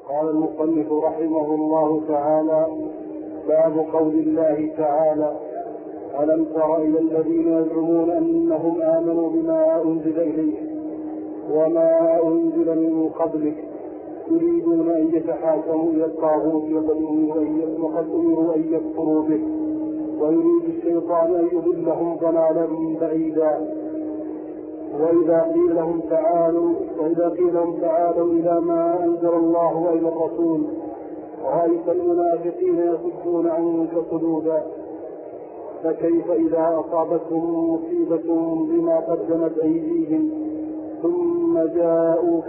قال المصنف رحمه الله تعالى: باب قول الله تعالى: ألم تر إلى الذين يزعمون أنهم آمنوا بما أنزل إليك وما أنزل من قبلك يريدون أن يتحاكموا إلى الطاغوت وقد أمروا أن يكفروا به ويريد الشيطان أن يضلهم ضلالا بعيدا. وإذا قيل لهم تعالوا إلى ما أنزل الله وإلى الرسول رأيت المنافقين يصدون عنك صدودا. فكيف إذا أصابتهم مصيبة بما قدمت أيديهم ثم جاءوك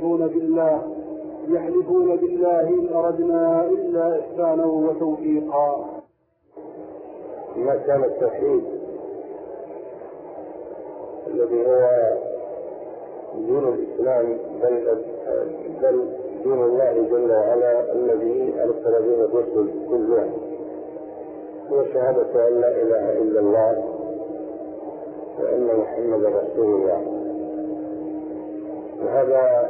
يحلفون بالله إن أردنا إلا إحسانا وتوفيقا. ما كان التوحيد الذي هو دين الإسلام بل دين الله جل وعلا الذي أرسل به الرسل كلها، هو شهادة أن لا إله إلا الله وأن محمدا رسول الله. وهذا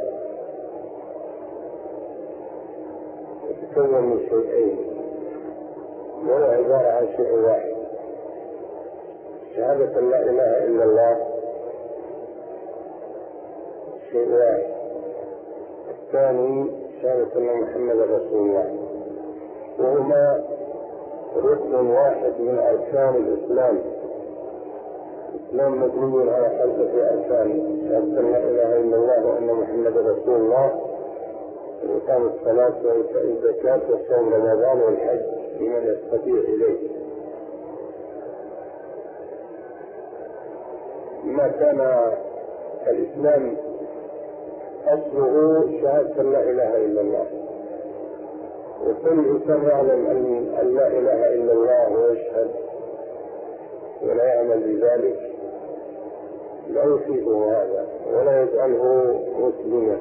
يتكون من شيئين وهو عبارة عن شيء واحد: شهادة أن لا إله إلا الله شيء واحد، الثاني شهادة أن محمدا رسول الله، وهما ركن واحد من أركان الإسلام. الإسلام مبني على 5 أركان: شهادة أن لا إله إلا الله وأن محمدا رسول الله، وإقام الصلاة وإيتاء الزكاة وصوم رمضان والحج لمن يستطيع إليه. ما كان الإسلام أصله شهادة لا إله إلا الله، وكل إنسان يعلم أن لا إله إلا الله ويشهد ولا يعمل بذلك لا يفيده هذا ولا يجعله مسلما.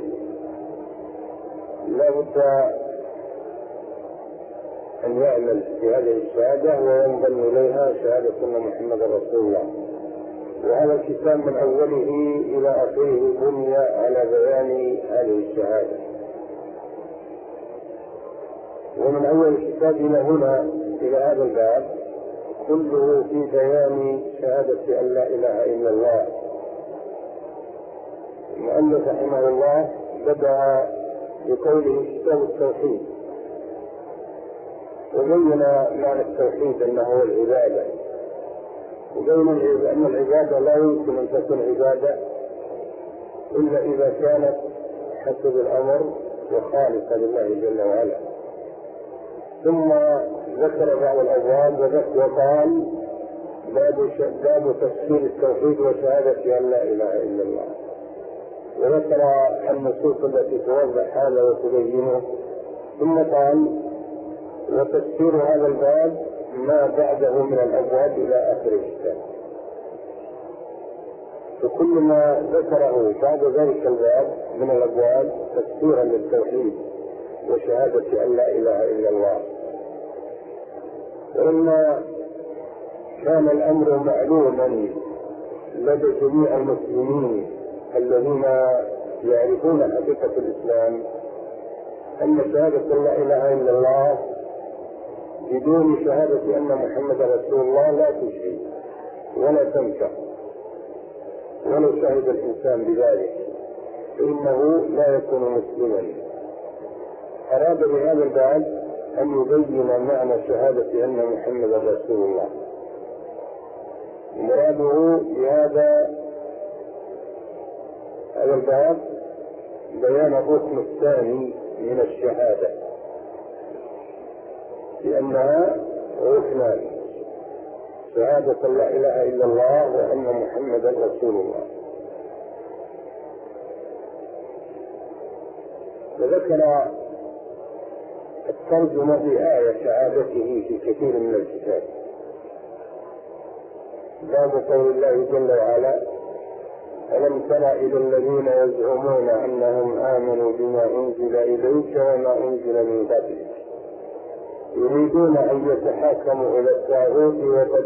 لا بد أن يعمل في هذه الشهادة وينضم إليها شهادة أن محمدا رسول الله. وهذا الكتاب من أوله إلى آخره بني على بيان هذه الشهادة، ومن أول الكتاب إلى هنا إلى هذا الباب كله في بيان شهادة أن لا إله إلا الله. المؤلف رحمه الله بدأ بقوله كتاب التوحيد، وبين معنى التوحيد أنه هو العبادة، وبين أن العبادة لا يمكن أن تكون عبادة إلا إذا كانت حسب الأمر وخالصة لله جل وعلا. ثم ذكر بعض الأبواب وقال باب تفسير التوحيد وشهادة أن لا إله إلا الله، وذكر النصوص التي توضح هذا وتبينه. ثم قال وتفسير هذا الباب ما بعده من الأبواب إلى آخر الكتاب. فكل ما ذكره بعد ذلك الباب من الأبواب تفسيرا للتوحيد وشهادة أن لا إله إلا الله. ولما كان الأمر معلوما لدى جميع المسلمين الذين يعرفون حقيقة الإسلام أن شهادة لا إله إلا الله بدون شهادة أن محمد رسول الله لا تجزي ولا تنفع، ولو شهد الإنسان بذلك فإنه لا يكون مسلما. أراد بهذا الباب أن يبين معنى شهادة أن محمد رسول الله. مراده بهذا الباب بيان الركن الثاني من الشهادة، لأنها ركنان: شهادة لا إله إلا الله وأن محمدا رسول الله. وذكر الترجمة بآية شهادته في كثير من الكتاب. باب قول الله جل وعلا: ألم تر إلى الذين يزعمون أنهم آمنوا بما أنزل إليك وما أنزل من قبلك يريدون أن يتحاكموا إلى الطاغوت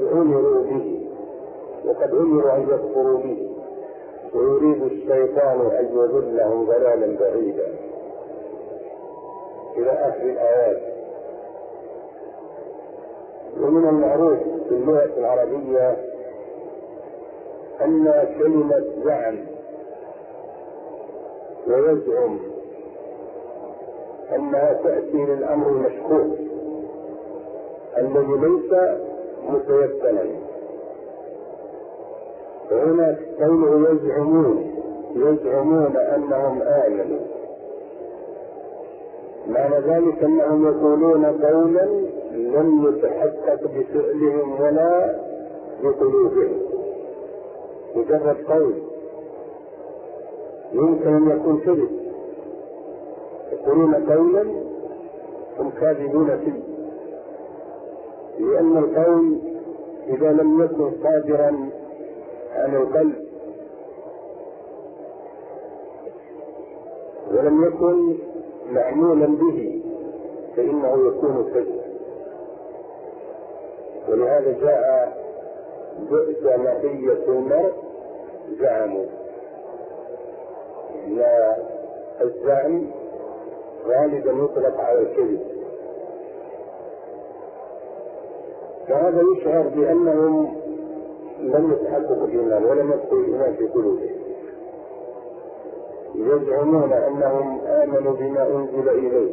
وقد أمروا أن يكفروا به ويريد الشيطان أن يضلهم ضلالا بعيدا. إلى آخر الآيات. ومن المعروف في اللغة العربية أن كلمة زعم ويزعم أنها تأتي للأمر المشكوك الذي ليس متيقنا. وهنا قوله يزعمون أنهم آمنوا، معنى ذلك أنهم يقولون قولا لم يتحقق بفعلهم ولا بقلوبهم، مجرد قول يمكن أن يكون كذب، يقولون قولا هم كاذبون فيه، لأن القول إذا لم يكن صادرا عن القلب ولم يكن معمولا به فإنه يكون كذب. ولهذا جاء بئس مطية المرء زعموا، لا الزعم غالبا يطلق على الكذب. فهذا يشعر بأنهم لم يتحققوا الإيمان ولم يدخلوا الإيمان في قلوبهم. يزعمون أنهم آمنوا بما أنزل إليه،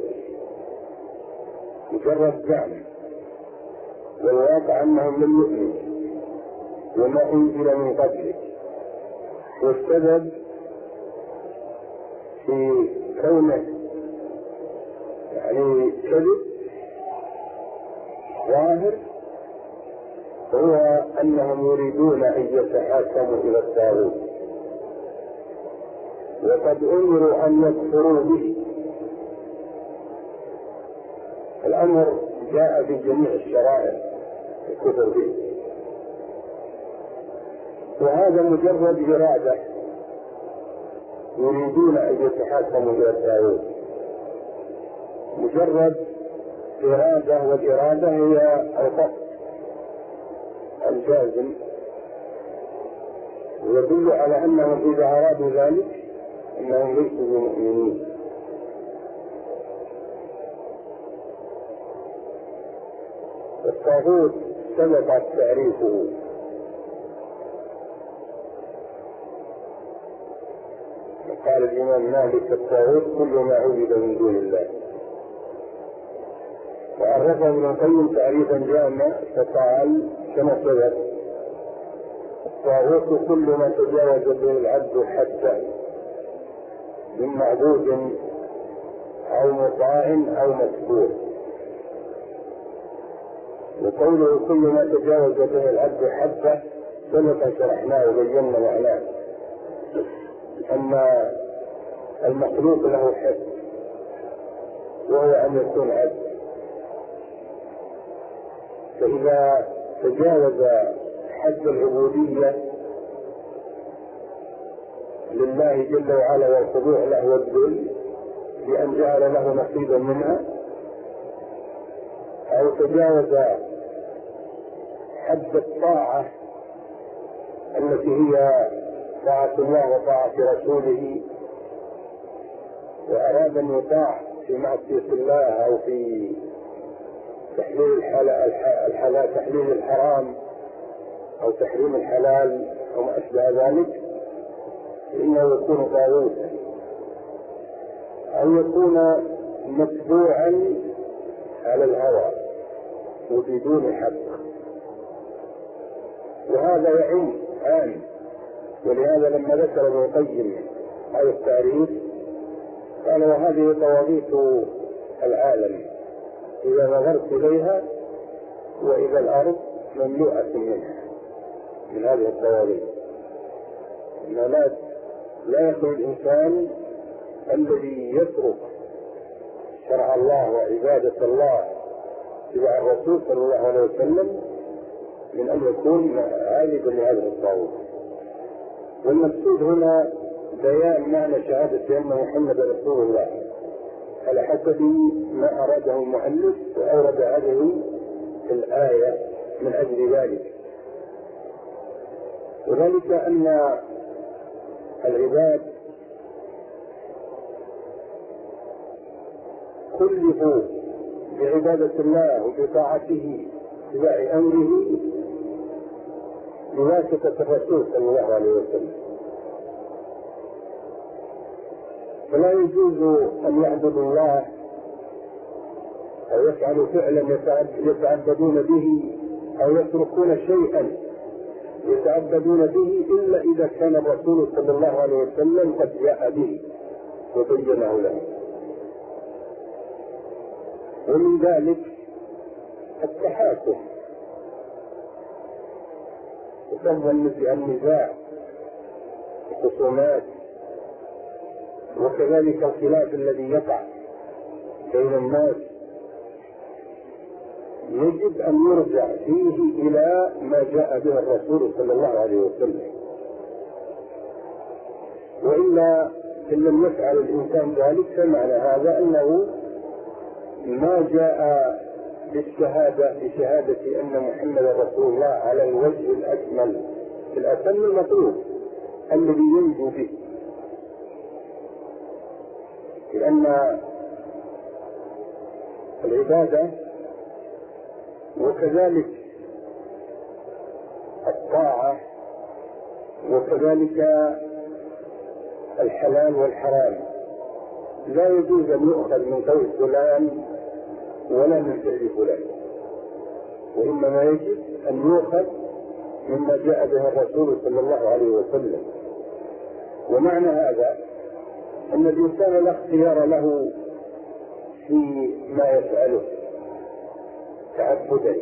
مجرد زعم، والواقع أنهم لم يؤمنوا وما أنزل من قبله. والسبب في كونه يعني كذب ظاهر هو أنهم يريدون أن يتحاكموا إلى الطاغوت، وقد أمروا أن يكفروا به. الأمر جاء بجميع الشرائع الكفر به، وهذا مجرد إرادة، يريدون أن يتحاكموا إلى الطاغوت، مجرد إرادة، والإرادة هي القصد الجازم، ويدل على أنهم إذا أرادوا ذلك أنهم ليسوا بمؤمنين. الطاغوت سبق تعريفه، قال الإمام مالك الطاغوت كل ما عبد من دون الله، وعرفه ابن القيم تعريفا جامعا فقال كما سبق: الطاغوت كل ما تجاوز به العبد حتى من معبود أو مطاع أو متبوع. وقوله كل ما تجاوز به العبد حتى سبق شرحناه وبينا معناه أن المخلوق له حد، وهو أن يكون عبد. فإذا تجاوز حد العبودية لله جل وعلا والخضوع له والذل بأن جعل له نصيبا منها، أو تجاوز حد الطاعة التي هي طاعة الله وطاعة رسوله، وأراد أن يطاع في معصية الله أو في تحليل تحليل الحرام أو تحريم الحلال أو ما أشبه ذلك، فإنه يكون طاغوتا أو يكون متبوعا على الهوى وبدون حق. وهذا يعم عام. ولهذا لما ذكر ابن القيم هذا التعريف قال: وهذه طواغيت العالم إذا نظرت إليها وإذا الأرض مملوءة منها، من هذه الطواغيت. لا يكون الإنسان الذي يترك شرع الله وعبادة الله تبع الرسول صلى الله عليه وسلم من أن يكون عابدا لهذه الطاغوت. والمقصود هنا بيان معنى شهادة أن محمد رسول الله على حسب ما أراده المؤلف وأورد هذه الآية من أجل ذلك، وذلك أن العباد كلفوا بعبادة الله وبطاعته اتباع أمره بواسطة الرسول صلى الله عليه وسلم. فلا يجوز أن يعبدوا الله أو يفعلوا فعلا يتعبدون به أو يتركون شيئا يتعبدون به إلا إذا كان الرسول صلى الله عليه وسلم قد جاء به وبينه له. ومن ذلك التحاكم وسبب النزاع الخصومات، وكذلك الخلاف الذي يقع بين الناس يجب أن يرجع فيه إلى ما جاء به الرسول صلى الله عليه وسلم، وإلا إن لم يفعل الإنسان ذلك فمعنى هذا أنه ما جاء بشهادة أن محمد رسول الله على الوجه الأكمل الأتم المطلوب الذي ينجو به. لأن العبادة وكذلك الطاعة وكذلك الحلال والحرام لا يجوز أن يؤخذ من قول فلان ولا من فعل فلان، وإنما يجب أن يؤخذ مما جاء به الرسول صلى الله عليه وسلم. ومعنى هذا أن الإنسان لا اختيار له في ما يفعله تعبدا،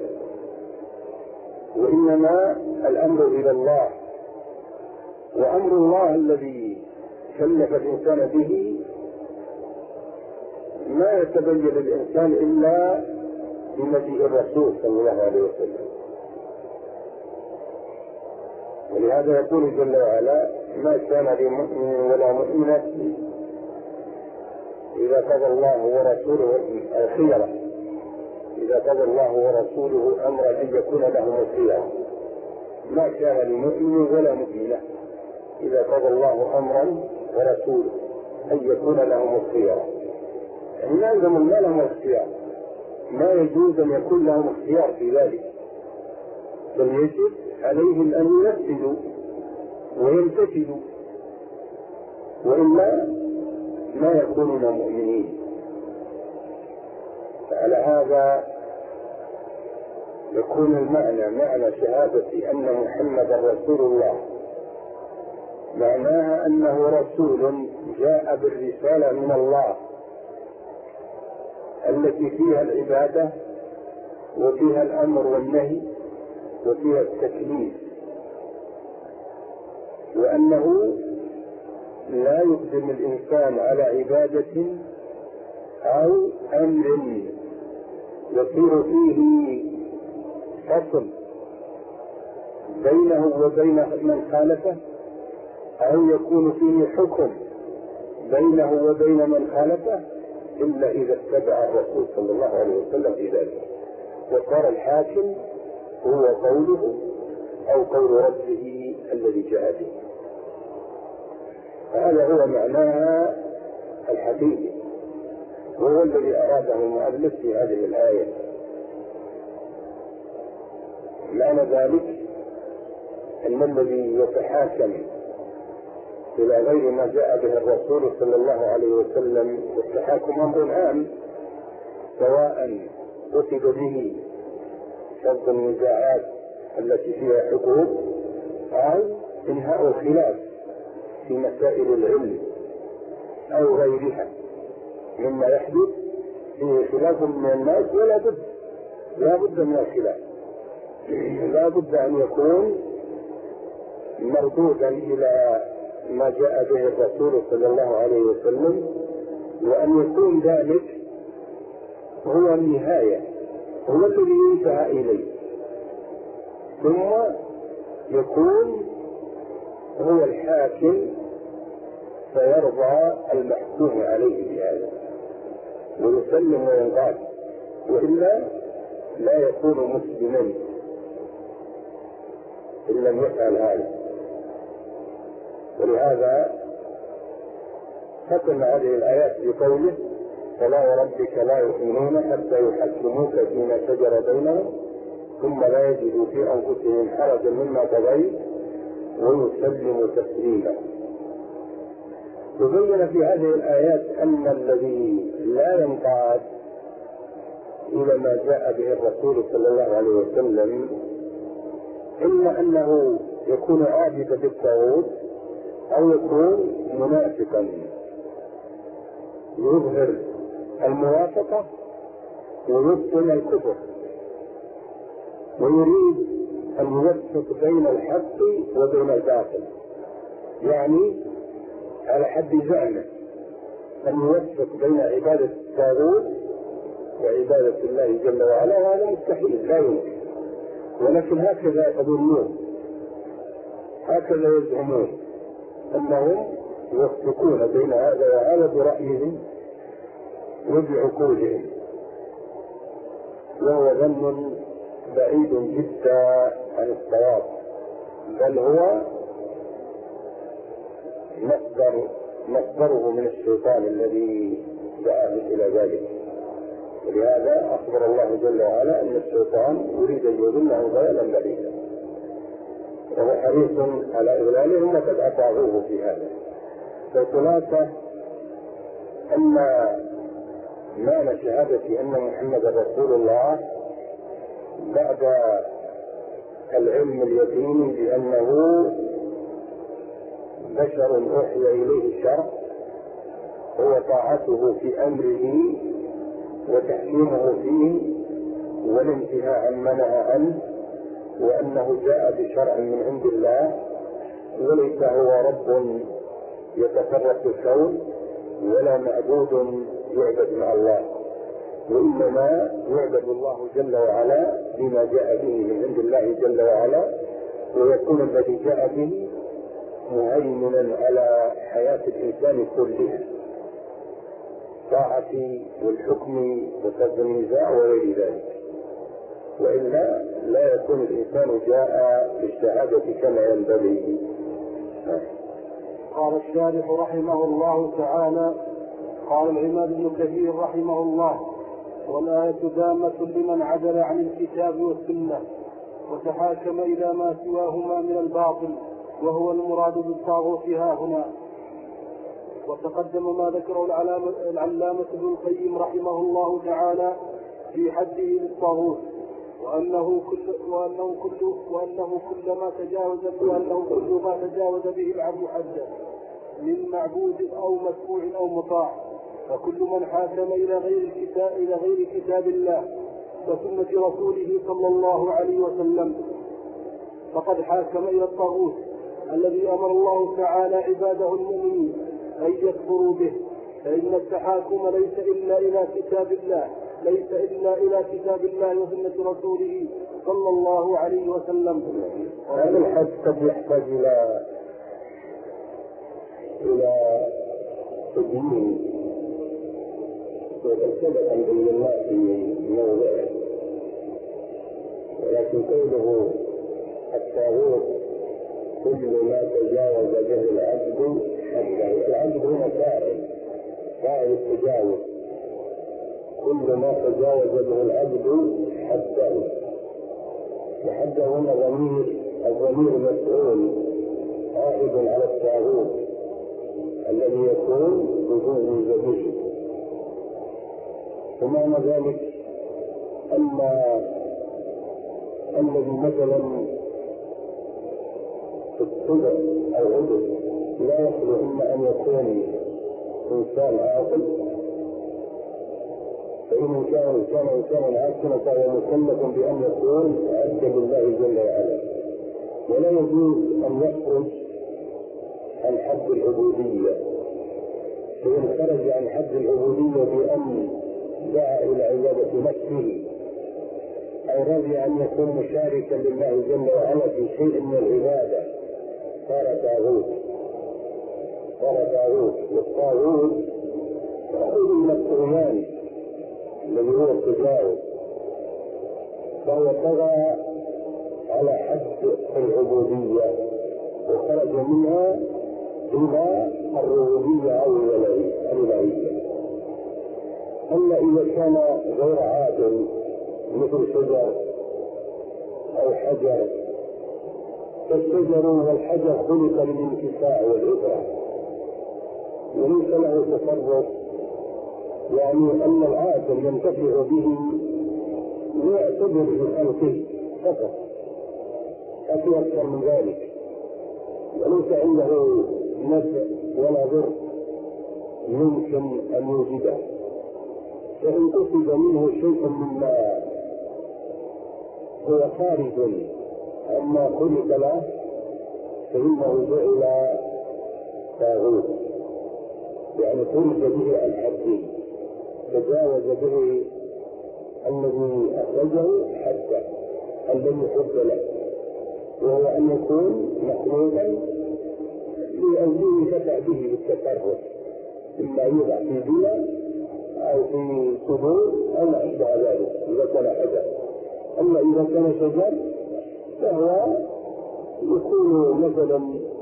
وإنما الأمر إلى الله، وأمر الله الذي كلف الإنسان به ما يتبين الإنسان إلا بمجيء الرسول صلى الله عليه وسلم. ولهذا يقول جل وعلا: ما كان لمؤمن ولا مؤمنة إذا قضى الله ورسوله الخيرة، إذا قضى الله ورسوله أمرا أن يكون لهم الخيرة. ما كان لمؤمن ولا مؤمنة إذا قضى الله أمرا ورسوله أن يكون لهم الخيرة، يعني لازم ما لهم اختيار، ما يجوز أن يكون لهم اختيار في ذلك، بل يجب عليهم أن ينفذوا ويمتثلوا، وإلا ما يكونون مؤمنين. فعلى هذا يكون معنى شهادة أن محمد رسول الله معناها أنه رسول جاء بالرسالة من الله التي فيها العبادة وفيها الأمر والنهي وفيها التكليف، وأنه لا يقدم الإنسان على عبادة أو أمر يصير فيه فصل بينه وبين من خالفه، أو يكون فيه حكم بينه وبين من خالفه، إلا إذا اتبع الرسول صلى الله عليه وسلم في ذلك، وصار الحاكم هو قوله أو قول ربه الذي جاء به. هذا هو معناها الحقيقي، وهو الذي أراده المؤلف في هذه الآية. معنى ذلك أن الذي يتحاكم إلى غير ما جاء به الرسول صلى الله عليه وسلم، والتحاكم أمر عام، سواء قصد به شرط النزاعات التي فيها حقوق أو إنهاء الخلاف في مسائل العلم أو غيرها مما يحدث فيه خلاف من الناس، لا بد من الخلاف، لا بد أن يكون مردودا إلى ما جاء به الرسول صلى الله عليه وسلم، وأن يكون ذلك هو النهاية، هو الذي ينتهى إليه، ثم يكون هو الحاكم فيرضى المحكوم عليه بهذا ويسلم وينقاد، وإلا لا يكون مسلما إن لم يفعل هذا. ولهذا ختم هذه الآيات بقوله: فلا وربك لا يؤمنون حتى يحكموك فيما شجر بينهم ثم لا يجدوا في أنفسهم حرجا مما قضيت ويسلموا تسليما. تبين في هذه الآيات أن الذي لا ينقاد إلى ما جاء به الرسول صلى الله عليه وسلم إلا أنه يكون عابدا بالطاغوت أو يكون منافقا يظهر الموافقة ويبطن الكفر ويريد أن يوفق بين الحق وبين الباطل، يعني على حد زعمه أن يوفق بين عبادة الطاغوت وعبادة الله جل وعلا، وهذا مستحيل لا يمكن، ولكن هكذا يظنون، هكذا يزعمون أنهم يوفقون بين هذا وهذا برأيهم وبعقولهم، وهو ظن بعيد جدا عن الصواب، بل هو مصدره من الشيطان الذي دعاه إلى ذلك. ولهذا أخبر الله جل وعلا أن الشيطان يريد أن يضله ضلالا بعيدا، وهو حريص على إضلالهم وقد أطاعوه في هذا. فالخلاصة أن معنى شهادة أن محمد رسول الله بعد العلم اليقيني بأنه بشر أوحي إليه الشرع هو طاعته في أمره وتحكيمه فيه والانتهاء عما نهى عنه، وأنه جاء بشرع من عند الله وليس هو رب يتصرف في الكون ولا معبود يعبد مع الله، وإنما يعبد الله جل وعلا بما جاء به من عند الله جل وعلا، ويكون الذي جاء به مهيمنا على حياة الإنسان كلها، طاعة والحكم وسد النزاع وغير ذلك، وإلا لا يكون الإنسان جاء بالشهادة كما ينبغي. قال الشارح رحمه الله تعالى: قال العماد بن كثير رحمه الله: والآية دامة لمن عدل عن الكتاب والسنة وتحاكم إلى ما سواهما من الباطل، وهو المراد بالطاغوت ها هنا. وتقدم ما ذكره العلامة ابن القيم رحمه الله تعالى في حده للطاغوت، وأنه كل ما تجاوز به العبد حده من معبود أو متبوع أو مطاع، وكل من حاكم إلى غير كتاب الله وسنة رسوله صلى الله عليه وسلم فقد حاكم إلى الطاغوت الذي أمر الله تعالى عباده المؤمنين أن يكفروا به، فإن التحاكم ليس إلا إلى كتاب الله وسنة رسوله صلى الله عليه وسلم. هذا الحد قد يحتاج إلى تبيين وتسبب أن الله في موضعه، ولكن قوله الطاغوت كل ما تجاوز به العبد حده، العبد هو فاعل التجاوز، كل ما تجاوز به العبد حده، وحده هنا الضمير مسؤول عائد على الطاغوت الذي يكون بدون زبيب. ومعنى ذلك أن الذي مثلا في الصدق أو عدل لا يخلو إما أن يكون إنسان عاقل، فإن كان إنسانا عاقلا فهو مكلف بأن يكون عبدا لله جل وعلا، ولا يجوز أن يخرج عن حد العبودية، فإن خرج عن حد العبودية بأن دعا إلى عبادة نفسه أو رضي أن يكون مشاركا لله جل وعلا في شيء من العبادة صار طاغوت. والطاغوت يأخذ من الطغيان الذي هو التجاوز، فهو طغى على حد العبودية وخرج منها إلى الربوبية أو الإلهية. أما إذا كان غير عادل مثل شجر أو حجر، فالشجر والحجر خلق للانتفاع والعبرة وليس له تصرف، يعني أن العاقل ينتفع به ويعتبر بخلقه فقط، أكثر أكثر من ذلك، وليس عنده نفع ولا ضر يمكن أن يوجده. فإن قصد منه شيء مما هو خارج عما خلق له فإنه جعل طاغوت، يعني خرج به عن حده، تجاوز به الذي أخرجه حتى الذي حد له، وهو أن يكون مخلوقا لأجله ينتفع به بالتصرف، إما يوضع في بناء أو في صدور أو ما أشبه ذلك إذا كان حجر. أما إذا كان شجر فهو يكون مثلا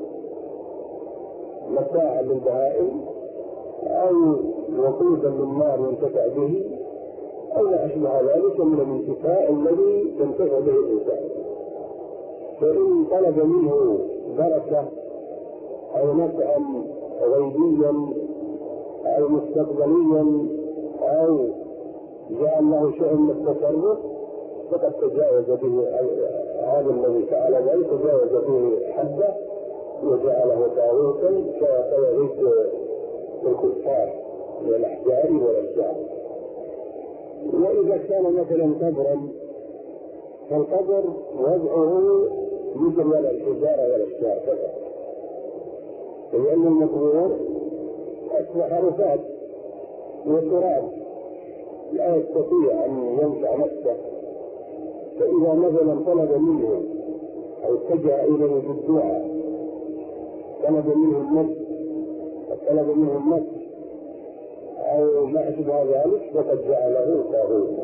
متاعا للبهائم أو وقودا للنار ينتفع به أو ما أشبه ذلك من الانتفاع الذي ينتفع به الإنسان. فإن طلب منه بركة أو نفعا غيبيا أو مستقبليا أو جعل له شيء من التصرف فقد تجاوز به هذا الذي فعل ذلك، تجاوز به حده وجعله طاغوتا كطاغوت الكفار من الأحجار والأشجار. وإذا كان مثلا قبرا فالقبر وضعه مثل ولا الحجارة ولا الأشجار فقط، لأن المقبور أصبح رفات وتراب لا يستطيع أن ينفع نفسه. فإذا مثلا طلب منه أو اتجه إليه بالدعاء، طلب منه النفس طلب منه النفس أو ما أشبه ذلك فقد جعله طاغوتا.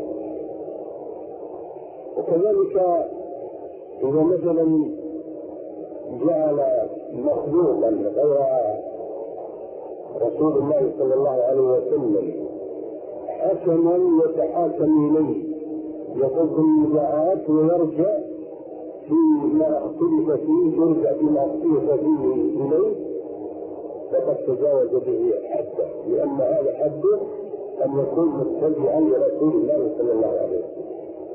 وكذلك إذا مثلا جعل مخلوقا غير رسول الله صلى الله عليه وسلم حكما يتحاكم إليه يقضي النزاعات ويرجع فيما اختلف فيه، يرجع فيما اختلف فيه إليه، فقد تجاوز به حده، لأن هذا حده أن يكون متبعا لرسول الله صلى الله عليه وسلم.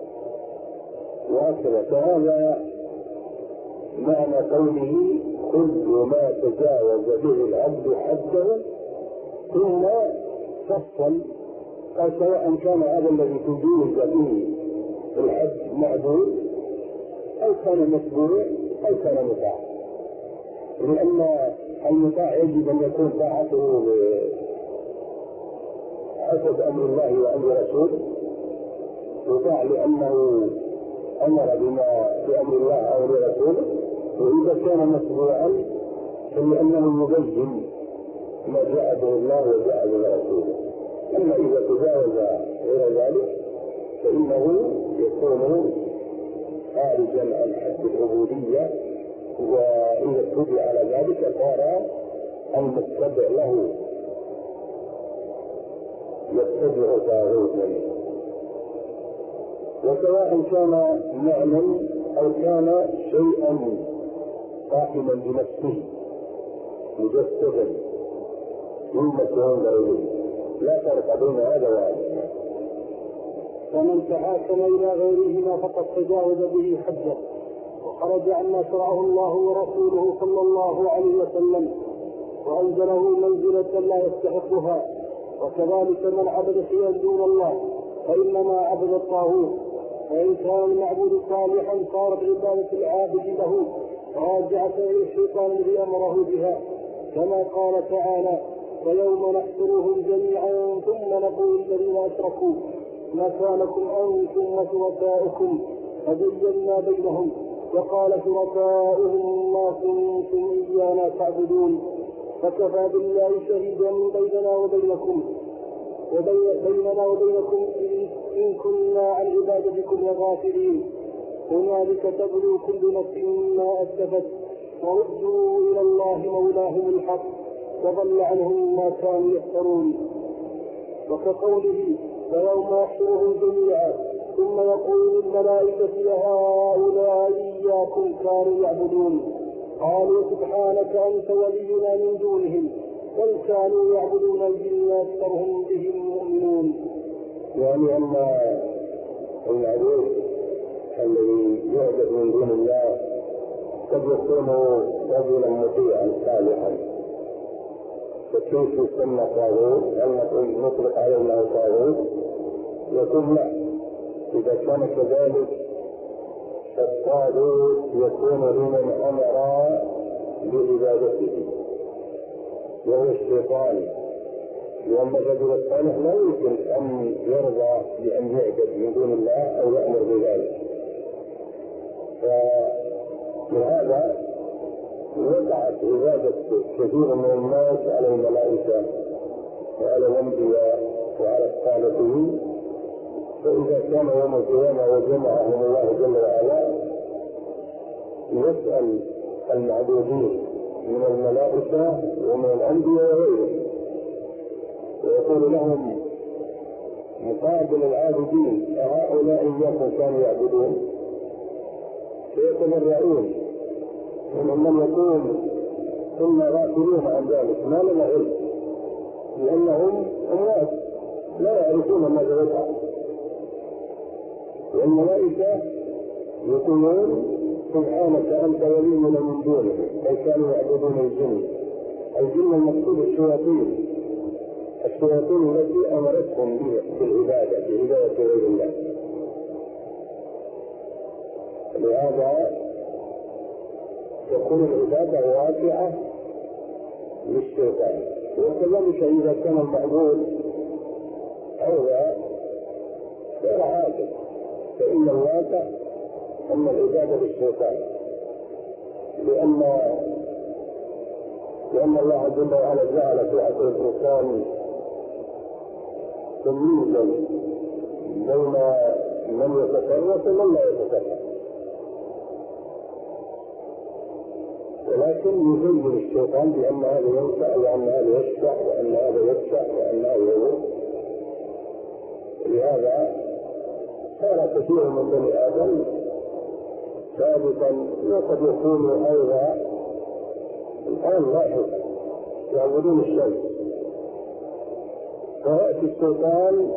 وهكذا فهذا معنى قوله كل ما تجاوز به العبد حده. ثم فصل قال سواء كان هذا الذي تجوز به الحد معدود أو كان متبوع أو كان مطاع، لأن المطاع يجب أن يكون طاعته حسب أمر الله وأمر رسوله، يطاع لأنه أمر بما بأمر الله أو برسوله، وإذا كان متبوعا فلأنه يبين ما جاء به الله وجاء به رسوله. أما إذا تجاوز غير ذلك فإنه يكون خارجا عن حد العبودية، وإذا اتبع على ذلك صار المتبع له يتبع طاغوتا. وسواء كان معنى أو كان شيئا قائما بنفسه مجسدا مما ينظر إليه، لا فرق بين هذا وهذا. فمن تحاكم إلى غيرهما فقد تجاوز به حده وخرج عما شرعه الله ورسوله صلى الله عليه وسلم وأنزله منزلة لا يستحقها. وكذلك من عبد شيئا دون الله فإنما عبد الطاغوت، فإن كان المعبود صالحا صارت عبادة العابد له راجعة إلى الشيطان الذي أمره بها، كما قال تعالى فيوم نحشرهم جميعا ثم نقول الذين أشركوا مكانكم أنتم وشركاؤكم فبينا بينهم وقال شركاؤهم ما كنتم إيانا تعبدون فكفى بالله شهيدا بيننا وبينكم إن كنا عن عبادتكم لغافلين. هنالك تبلو كل نفس ما أسلفت وردوا إلى الله مولاهم الحق وضل عنهم ما كانوا يفترون. وكقوله ويوم يحشرهم جميعا ثم يقول للملائكة هؤلاء إياكم كانوا يعبدون قالوا سبحانك أنت ولينا من دونهم بل كانوا يعبدون الجن أكثرهم بهم مؤمنون. يعني أن المعبود الذي يعبد من دون الله قد يكون رجلا مطيعا صالحا، فكيف يسمى طاغوت؟ هل نطلق عليه انه طاغوت؟ يقول لا، اذا كان كذلك فالطاغوت يكون لمن امر بعبادته وهو الشيطان، لان الرجل الصالح لا يمكن ان يرضى بان يعبد من دون الله او يامر بذلك. فلهذا وقعت عبادة كثير من الناس على الملائكة وعلى الأنبياء وعلى الصالحين، فإذا كان يوم القيامة وجمعهم الله جل وعلا يسأل المعبودين من الملائكة ومن الأنبياء وغيرهم ويقول لهم مقابل العابدين أهؤلاء إياكم كانوا يعبدون؟ فيتبرؤون ومن يقول ثم غافلون عن ذلك ما لنا علم، لأنهم أموات لا يعرفون ماذا يفعل. والملائكة يقولون سبحانك أنت ولينا من دونهم بل كانوا يعبدون الجن. الجن المقصود الشياطين التي أمرتهم بالعبادة بعبادة غير الله. لهذا تكون العبادة واقعة للشيطان. وكذلك إذا كان المعبود أوضع غير عادل فإن الواقع أن العبادة للشيطان، لأن الله جل وعلا جعل في عقل الإنسان تمييزا بين من يتصرف ومن لا يتصرف، ولكن يزين الشيطان بأن هذا ينفع وأن هذا يشفع وأن هذا يدفع وأن هذا يضر. لهذا صار كثير من بني آدم سابقا وقد يكون أيضا الآن لاحق يعبدون الشمس، فيأتي الشيطان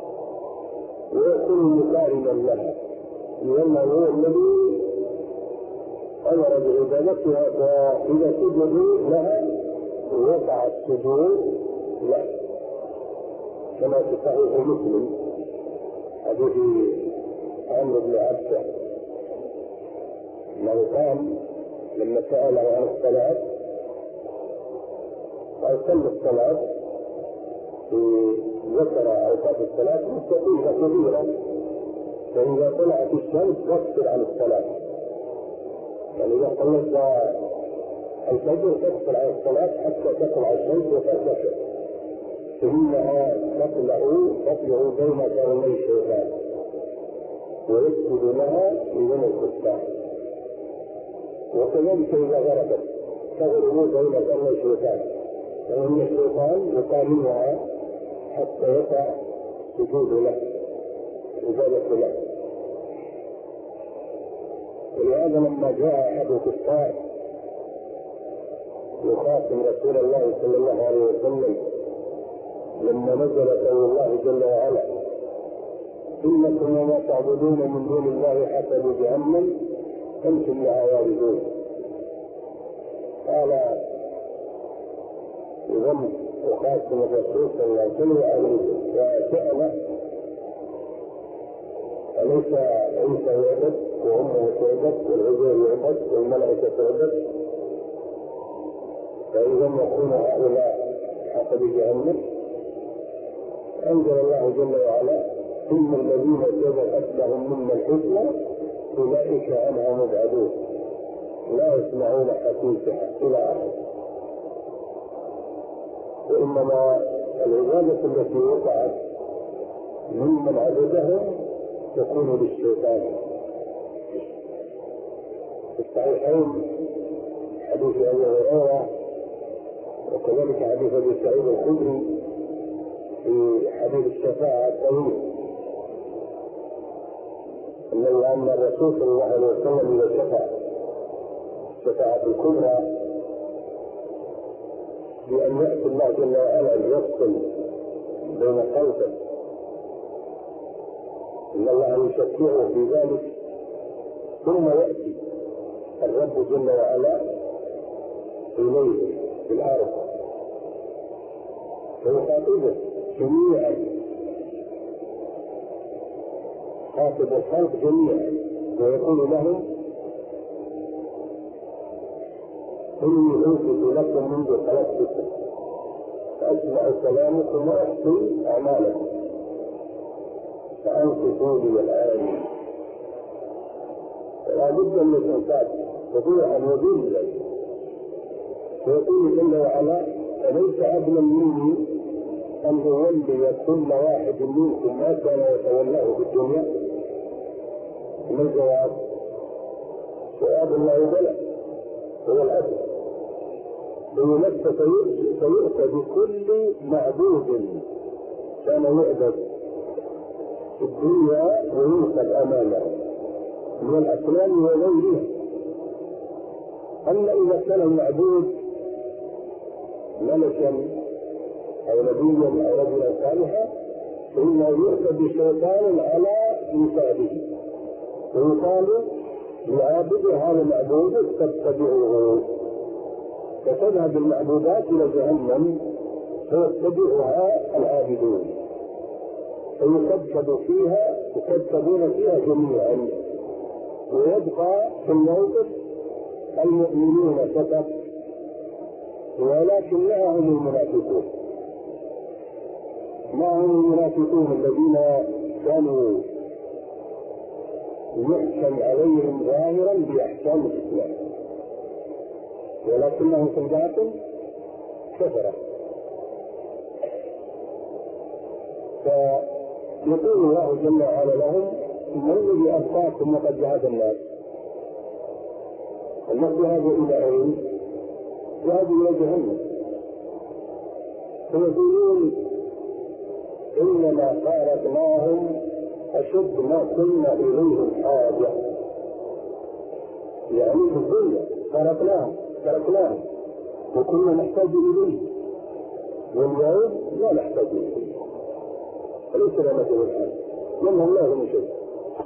ويكون مكارما لها لأنه هو الذي أمر بعبادتها، فإذا سجدوا لها وقع السجود له، كما في صحيح مسلم حديث عمرو بن عبسة انه كان لما سأل عن الصلاة قال صل الصلاة ذكر أوقات الصلاة مستقيمة كبيرة، فإذا طلعت الشمس تكثر عن الصلاة، يعني إذا صليت الفجر تكثر عن الصلاة حتى تطلع الشمس وترتفع، فإنها تطلع بين قرني الشيطان ويسجد لها من الكفار. وكذلك إذا غربت تغرب بين قرني الشيطان، فإن الشيطان يقارنها حتى يقع سجود له عبادة له. ولهذا لما جاء أحد الكفار يخاصم رسول الله صلى الله عليه وسلم لما نزل قول الله جل وعلا إنكم وما تعبدون من دون الله حسب جهنم أنتم لها واردون، قال إذن يخاصم الرسول صلى الله عليه وسلم وسأله أليس عيسى يعبد وأمه تعبد والعزير يعبد والملائكة تعبد؟ فإذا يكون هؤلاء حسب جهنم. أنزل الله جل وعلا إن الذين سبقت لهم منا الحسنى أولئك عنها مبعدون لا يسمعون حسيسها إلى آخره. وإنما العبادة التي وقعت ممن عبدهم تكون للشيطان. في الصحيحين حديث أبي هريرة وكذلك حديث أبي سعيد الخدري في حديث الشفاعة الطويل أن الرسول صلى الله عليه وسلم إذا شفع الشفاعة الكبرى بأن يأتي الله جل وعلا ليفصل بين خلقه، إن الله يشفعه في ذلك، ثم يأتي الرب جل وعلا إليه في الأرض فيخاطبه جميعا، خاطب الخلق جميعا ويقول لهم إني أوجد لكم منذ خلقتكم فأسمع كلامكم وأحصي أعمالكم فأنصفوا لي الآن. فلا بد من الإنصاف وضوحا وذلا، ويقول جل وعلا أليس أدنى مني أن أولي كل واحد منكم ما كان يتولاه في الدنيا؟ ما الجواب؟ جواب الله بلى، هو الأدنى. فيؤتى بكل معبود كان يعبد في الدنيا ويوقف أمامه من الأصنام وغيرها. أما إذا كان المعبود ملكا أو نبيا أو رجلا صالحا فإنه يؤتى بشيطان على مثاله ويقال لعابد هذا المعبود تتبعه، فتذهب المعبودات إلى جهنم فيتبعها العابدون يكذبون فيها جميعا، ويبقى في الموقف المؤمنون فقط، ولكن معهم المنافقون، الذين كانوا يحكم عليهم ظاهرا بأحكام الإسلام ولكنهم في الباطن كفروا. فيقول الله جل وعلا لهم ما الذي أبقاكم وقد ذهب الناس؟ الناس ذهبوا إلى أين؟ ذهبوا إلى جهنم. فيقولون إنما خالقناهم أشد ما كنا إليهم حاجة، يعني في الدنيا خلقناهم وكنا نحتاج إليه، واليوم لا نحتاج إليه، فليس لنا مثل الحال لأن الله من شيء.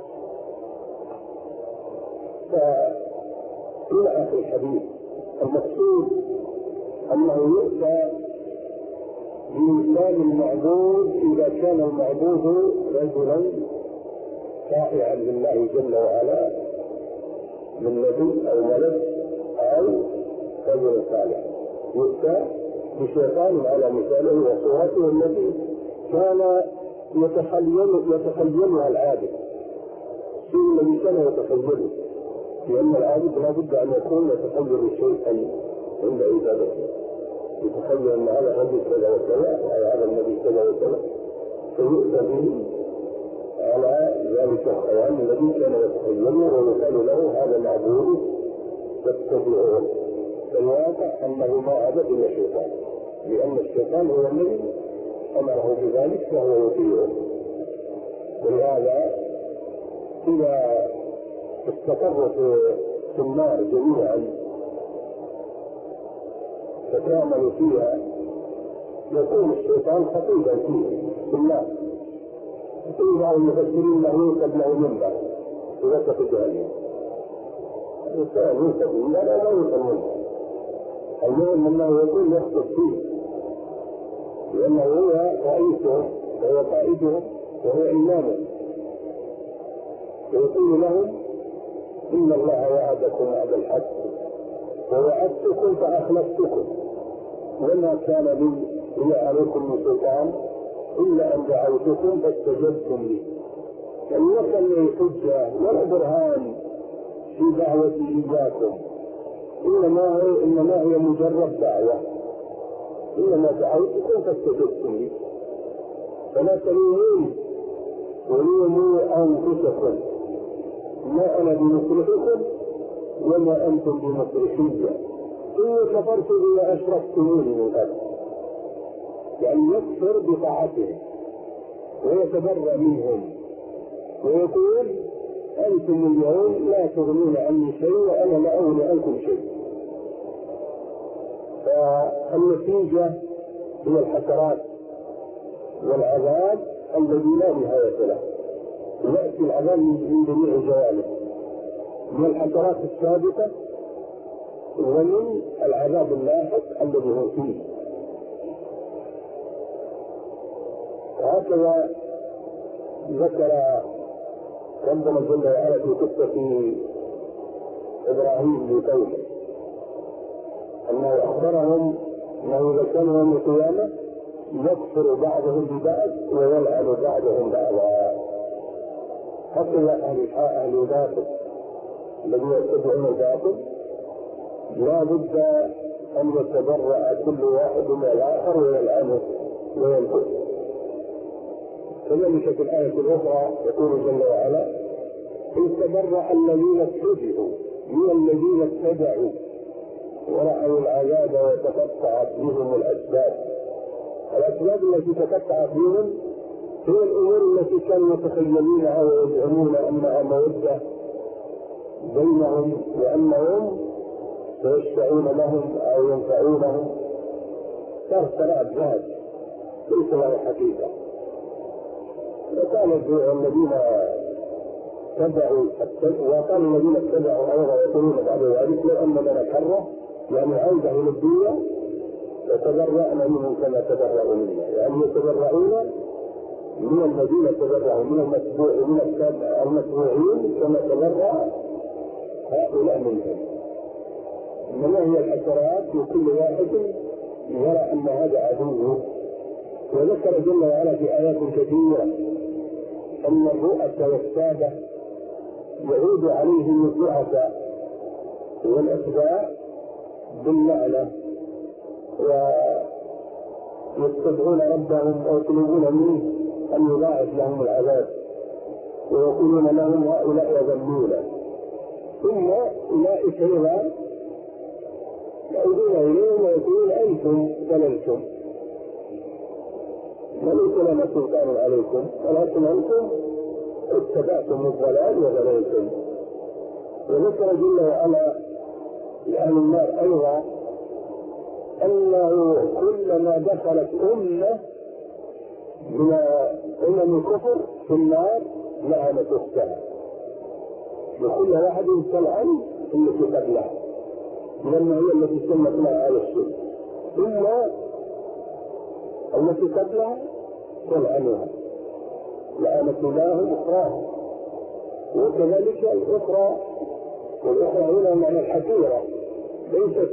فإلى آخر الحديث المقصود أنه يؤتى بإنسان المعبود إذا كان المعبود رجلا طائعا لله جل وعلا من نبي أو ملك أو رجل صالح، يؤتى بشيطان على مثاله وصورته التي كان يتخيلها العابد، الشيء الذي كان يتخيله، لأن العابد لا بد أن يكون يتخيل شيئا عند عبادته، يتخيل أن هذا الرجل كذا وكذا أو هذا النبي كذا وكذا، فيؤتى به على ذلك الحيوان الذي كان يتخيله ويقال له هذا معبود تتبعه. فالواقع أنه ما عبد إلا الشيطان، لأن الشيطان هو الذي أمره بذلك فهو يطيعه. ولهذا إذا استقروا في النار جميعا فتعمل فيها يكون الشيطان خطيبا في النار. قيل بعض المفسرين له يوسف له منبر في وسط جهنم، الإنسان يوسف منبر لا يوسف منبر، المهم أنه يكون يخطب فيه لأنه هو رئيسهم وهو قائدهم وهو إمامهم، ويقول لهم إن الله وعدكم وعد الحق ووعدتكم فأخلفتكم وما كان لي عليكم من سلطان إلا أن دعوتكم فاستجبتم لي. لم يكن لي حجة ولا برهان في دعوتي إياكم، إنما هي مجرد دعوة، إنما دعوتكم فاستجبتم لي، فلا تلوموني ولوموا أنفسكم، ما أنا بمصلحكم وما أنتم بمصلحية، إني كفرت بما أشركتموني من قبل. يعني يكفر بطاعتهم ويتبرأ منهم ويقول أنتم اليوم لا تغنون عني شيء وأنا لا أغني عنكم شيء. فالنتيجة هي الحسرات والعذاب الذي لا نهاية له، يأتي العذاب من جميع جوانب، من الحسرات السابقة ومن العذاب اللاحق الذي هو فيه. وهكذا ذكر ربنا جل وعلا في قصة إبراهيم لقومه أنه أخبرهم أنه إذا كانوا يوم القيامة يكفر بعضهم ببعض ويلعن بعضهم بعضا. هكذا أهل الباطل الذين يتبعون الباطل لا بد أن يتبرأ كل واحد من الآخر ويلعنه وينكره. كذلك في الآية الأخرى يقول جل وعلا: إذ تبرأ الذين اتبعوا من الذين اتبعوا ورأوا العذاب وتقطعت بهم الأسباب. الأسباب التي تقطعت بهم هي الأمور التي كانوا يتخيلونها ويزعمون أنها مودة بينهم وأنهم سيشفعون لهم أو ينفعونهم. صار سلام ذات ليس له حقيقة. وقال الذين اتبعوا وقال الذين اتبعوا أيضا يقولون بعد ذلك: لو أن لنا كرة يعني عودة إلى الدنيا وتبرأنا منهم كما تبرأوا منا، يعني يتبرؤون من الذين تبرأوا من المتبوعين كما تبرأ هؤلاء منهم. إنما هي الحسرات وكل واحد يرى أن هذا عدوه. وذكر جل وعلا في آيات كثيرة أن الرؤساء والسادة يعود عليهم الضعفاء والأتباع باللعنة ويستدعون ربهم ويطلبون منه أن يضاعف لهم العذاب ويقولون لهم: هؤلاء يذلون. ثم أولئك أيضا يعودون إليهم ويقولون: أنتم ضللتم وليس لنا سلطان عليكم ولكن أنتم اتبعتم الضلال وضللتم. وذكر جل وعلا لأهل النار أيضا أنه كلما دخلت أمة من أمم الكفر في النار لعنت أختها، وكل واحد تلعن التي قبلها لأنها هي التي سمت لها على الشرك، ثم التي قبلها تلعنها لعنت الله أخراها. وكذلك الأخرى، والأخرى هنا معنى الحقيرة، ليست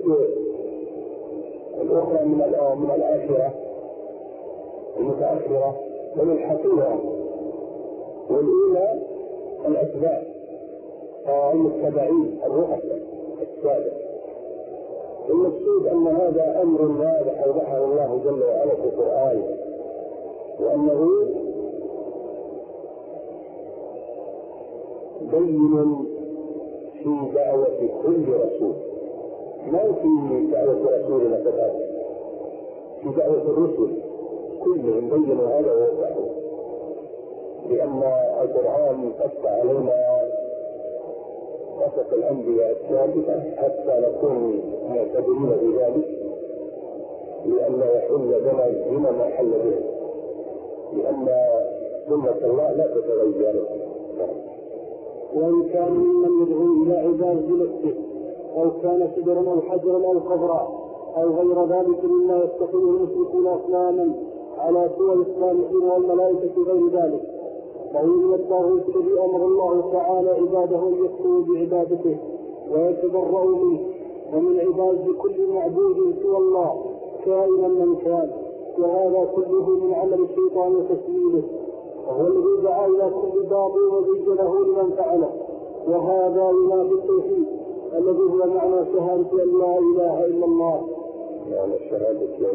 الأخرى من الآخرة المتأخرة بل الحقيرة، والأولى الأتباع المتبعين الرؤساء السادة. المقصود أن هذا أمر واضح أوضحه الله جل وعلا في القرآن، وأنه بين في دعوة كل رسول، ما في دعوة رسولنا فقط، في دعوة الرسل كلهم بينوا هذا ووضحوا، لأن القرآن قص علينا قصص الأنبياء السابقة حتى نكون معتبرين بذلك، لأن يحل بنا ما حل به، لأن سنة الله لا تتغير. وإن كان ممن يدعو إلى عبادة نفسه أو كان شجرا أو حجرا أو قبرا أو غير ذلك مما يتخذه المشركون أصناما على صور الصالحين والملائكة غير ذلك، فهو من الطاغوت الذي أمر الله تعالى عباده أن يكفروا بعبادته ويتبرؤوا منه، ومن عبادة كل معبود سوى الله كائنا من كان، وهذا كله من عمل الشيطان وتسليمه، وهو الذي دعا إلى كل باطل وزينه لمن فعله. وهذا ينافي التوحيد الذي هو معنى شهادة أن لا إله إلا الله، شهادة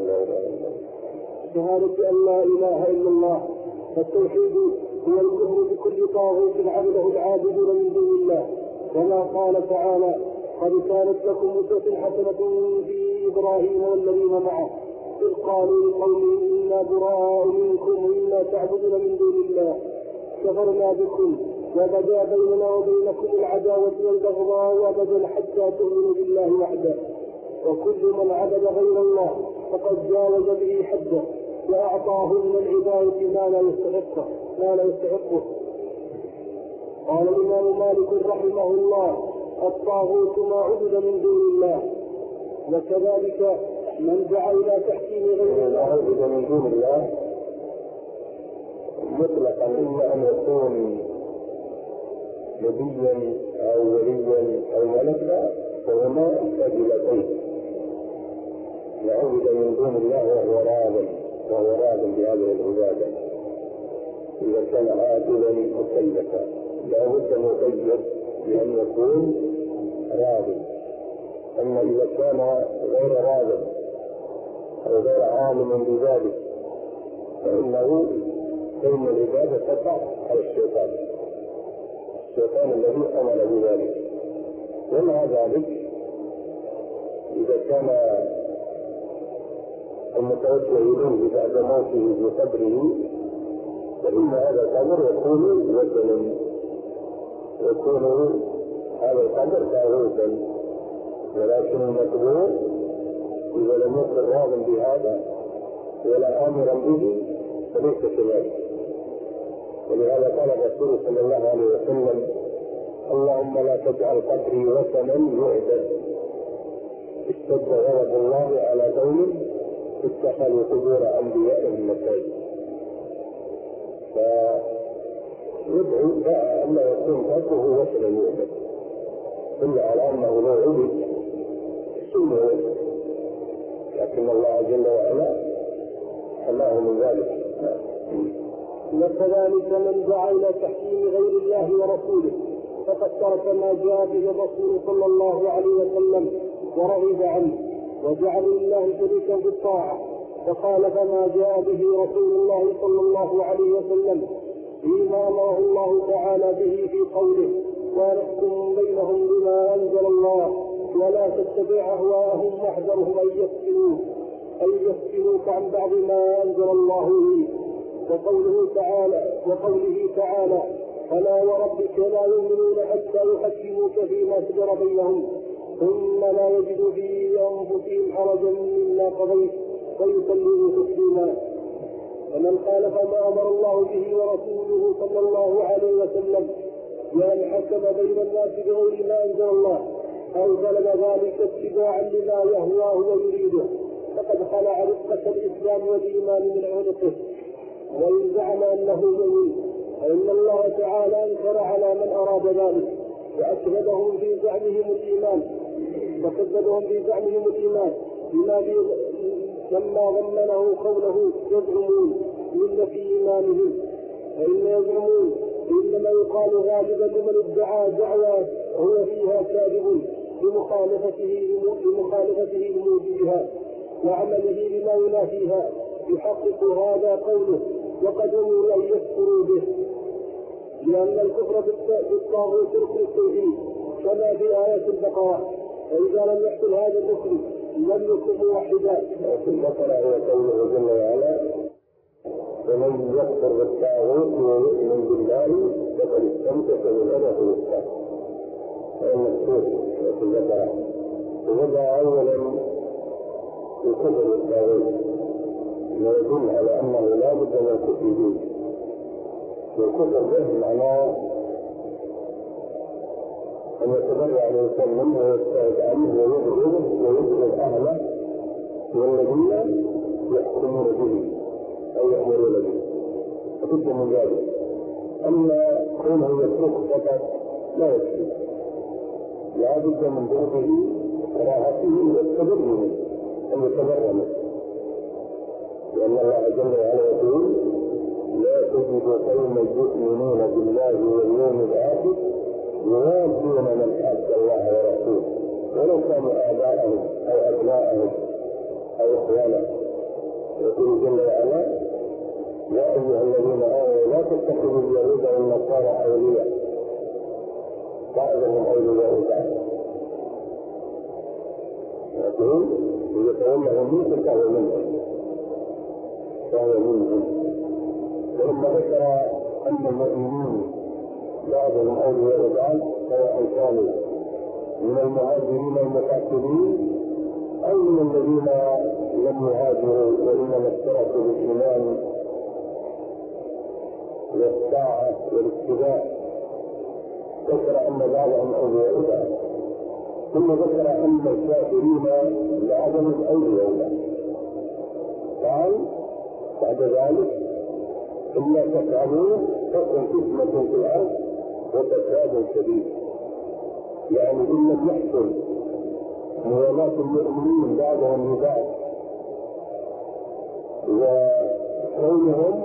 أن لا إله إلا الله. فالتوحيد هو الكفر بكل طاغوت عبده العابدون من دون الله، كما قال تعالى: قد كانت لكم أسوة حسنة في إبراهيم والذين معه إذ قالوا لقومهم إنا براء منكم ومما تعبدون من دون الله كفرنا بكم وبدا بيننا وبينكم العداوة والبغضاء أبدا حتى تؤمنوا بالله وحده وكل من عبد غير الله فقد جاوز به حده وأعطاه من العبادة ما لا يستحقه. قال الإمام مالك رحمه الله الطاغوت ما عبد من دون الله. وكذلك من دعا إلى تحكيم غير الله عبد من دون الله مطلقا إما أن يكون نبيا أو وليا أو ملكا فهما سبيلتين. يعبد من دون الله وهو راض بهذه العبادة إذا كان عادلا مكلفا لا بد مقيد بأن يكون راضي. أما إذا كان غير راض أو غير عالم بذلك فإن العبادة تقع على الشيطان الذي أمر بذلك. ومع ذلك إذا كان المتوجه إليه بعد موته بقدره فإن هذا القدر يكون وزنا يكون هذا القدر طاغوتا. ولكن المكبور إذا لم يكن راضا بهذا ولا آمرا به فليس كذلك. ولهذا قال الرسول صلى الله عليه وسلم اللهم لا تجعل قبري وثنا يعبد. اشتد غضب الله على قوم اتخذوا قبور أنبيائهم مساجد. فيدعو أن لا يكون قبره وثنا يعبد إلا على أنه لا عبد سنه، لكن الله جل وعلا حماه من ذلك. وكذلك من دعا إلى تحكيم غير الله ورسوله فقد ترك ما جاء به الرسول صلى الله عليه وسلم ورغب عنه وجعل لله شريكا في الطاعة فخالف ما جاء به رسول الله صلى الله عليه وسلم فيما أمره الله تعالى به في قوله ونحكم بينهم بما أنزل الله ولا تتبع أهواءهم واحذرهم أن يفتنوك عن بعض ما أنزل الله به. وقوله تعالى فلا وربك لا يؤمنون حتى يحكموك فيما شجر بينهم ثم لا يجدوا في أنفسهم حرجا مما قضيت ويسلموا تسليما. فمن خالف ما أمر الله به ورسوله صلى الله عليه وسلم بأن حكم بين الناس بغير ما أنزل الله أو ظلم ذلك اتباعا لما يهواه ويريده فقد خلع رفقة الإسلام والإيمان من عنقه. وإن زعم أنه مؤمن فإن الله تعالى أنكر على من أراد ذلك وأكذبهم في زعمهم الإيمان لما ضمنه قوله يزعمون إلا في إيمانهم فإن يزعمون إنما يقال غالبا لمن ادعى دعوى هو فيها كاذب لمخالفته لموجبها وعمله لما ينافيها يحقق هذا قوله وقد أمروا أن يكفروا به لأن الكفر بالطاغوت ركن التوحيد كما في آية البقرة فإذا لم يحصل هذا الركن لم يكن موحدا. في البقرة هو قوله جل وعلا ومن يكفر بالطاغوت ويؤمن بالله فقد استمسك بالعروة الوثقى. المذكور في البقرة ووضع أولا في كفر الطاغوت يدل على أنه لا بد من الكفر به. والكفر به معناه أن يتبرع الإنسان منه ويبتعد عنه ويبغض أهله والذين يحكمون به أو يأمرون به فبد من ذلك. أما كونه يترك فقط لا يكفي، لا بد من بغضه وكراهته والتبرع منه أن يتبرع منه، لأن الله جل وعلا يقول لا تجد قوما يؤمنون بالله واليوم الآخر يوادون من حاد الله ورسوله ولو كانوا آباءهم أو أبناءهم أو إخوانهم. يقول جل وعلا يا أيها الذين آمنوا لا تتخذوا اليهود والنصارى أولياء بعضهم أولياء بعض. يقول يتولهم منكم فهو منهم. فهو منهم. ولما ذكر أن المؤمنين بعضهم أولياء بعض سواء كانوا من المهاجرين المتأكدين أو من الذين لم يهاجروا وإنما اشتركوا بالإيمان والطاعة والاتباع، ذكر أن بعضهم أولياء بعض، ثم ذكر أن الكافرين بعضهم أولياء بعض. قال بعد ذلك إلا تفعلوه تكن فتنة في الأرض وفساد شديد، يعني إن لم يحصل موالاة المؤمنين بعضهم لبعض وكونهم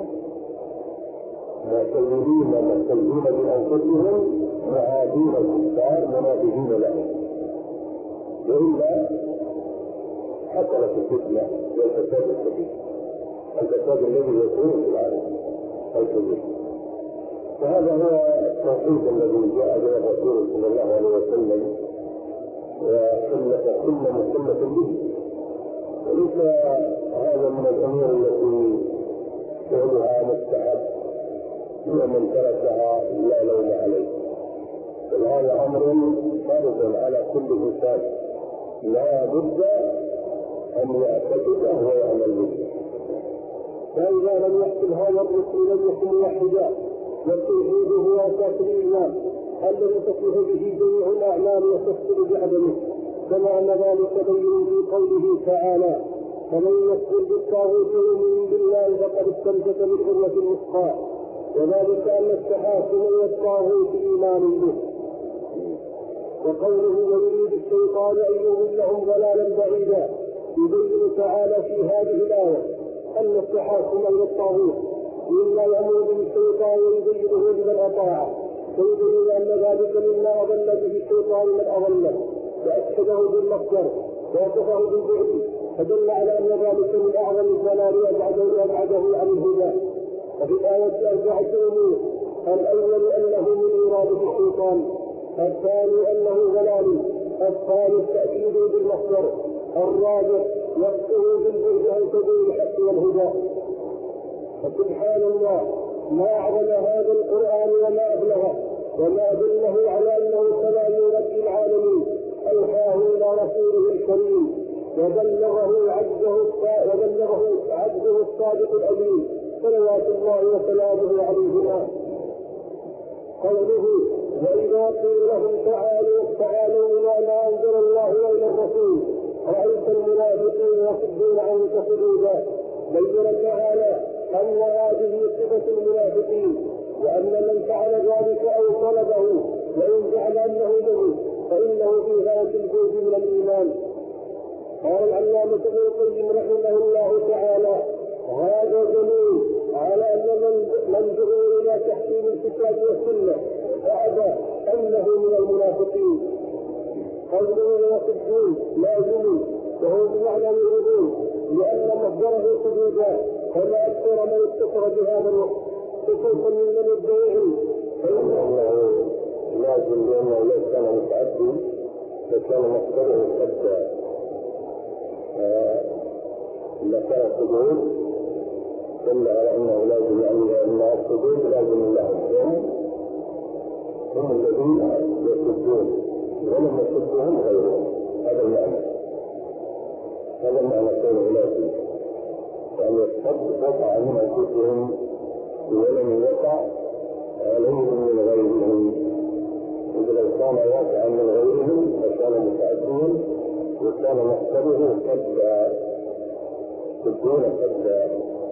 مستلزمين بأنفسهم معادين الكفار منابهين لهم، وإلا حصلت الفتنة والفساد الشديد، الفساد الذي يكون في العالم الكبير. فهذا هو التوحيد الذي جاء به الرسول صلى الله عليه وسلم وسنة كل مسلمة به، وليس هذا من الأمور التي فعلها مستحب ومن تركها لا لوم عليه، بل هذا أمر فرض على كل إنسان لا بد أن يعتقده ويعمل به. فإذا لم يحصل هذا الرسول لم يكن موحدا، والتوحيد هو أساس الإيمان الذي تصلح به جميع الأعمال وتفسد بعدمه، كما أن ذلك بين في قوله تعالى: فمن يكفر بالطاغوت ويؤمن بالله فقد استمسك بالعروة الوثقى، وذلك أن التحاكم إلى الطاغوت إيمان به. وقوله: ويريد الشيطان أن يضلهم ضلالا بعيدا، يبين تعالى في هذه الآية أن التحاكم إلى الطاغوت مما يأمر به الشيطان ويبينه لمن أطاعه، ويبين أن ذلك مما أضل به الشيطان من أضله، وأشهده بالمصدر ووصفه بالفعل، فدل على أن ذلك من أعظم الضلال وأبعده عن الهدى. وفي الآية 4 أمور: الأول أنه من إرادة الشيطان، الثاني أنه ضلال، الثالث تأكيده بالمصدر، الرابع وصفه بالبعد عن سبيل الحق والهدى. فسبحان الله، ما أعظم هذا القرآن وما أبلغه وما أدله على أنه كلام رب العالمين أوحاه إلى رسوله الكريم، وبلغه عبده الصادق الأمين صلوات الله وسلامه عليهما. قوله: وإذا قيل لهم تعالوا إلى ما أنزل الله وإلى الرسول رأيت المنافقين يصدون عنك صدودا، بين تعالى أن هذه صفة المنافقين، وأن من فعل ذلك أو طلبه وإن جعل أنه له فإنه في غاية الجهد من الإيمان. قال العلامة ابن القيم رحمه الله تعالى: هذا دليل على أن من دعوا إلى تحكيم الكتاب والسنة فأبى أنه من المنافقين. قوله يصدون لازم، وهو بمعنى يريدون، لأن مصدره صدودا، فما أكثر من اتصل بهذا الوقت خصوصا ممن يدعيه، فإنه لازم لأنه لو كان متعدي فكان مصدره قد كان صدود، دل على أنه لازم، أن الصدود لازم لهم، هم الذين يصدون ولم يصدهم غيرهم. هذا المعنى كونه لازم، يعني الصد وقع من أنفسهم ولم يقع عليهم من غيرهم. إذا لو كان واقعا من غيرهم فكان متعديا، وكان مقصده قد تكون قد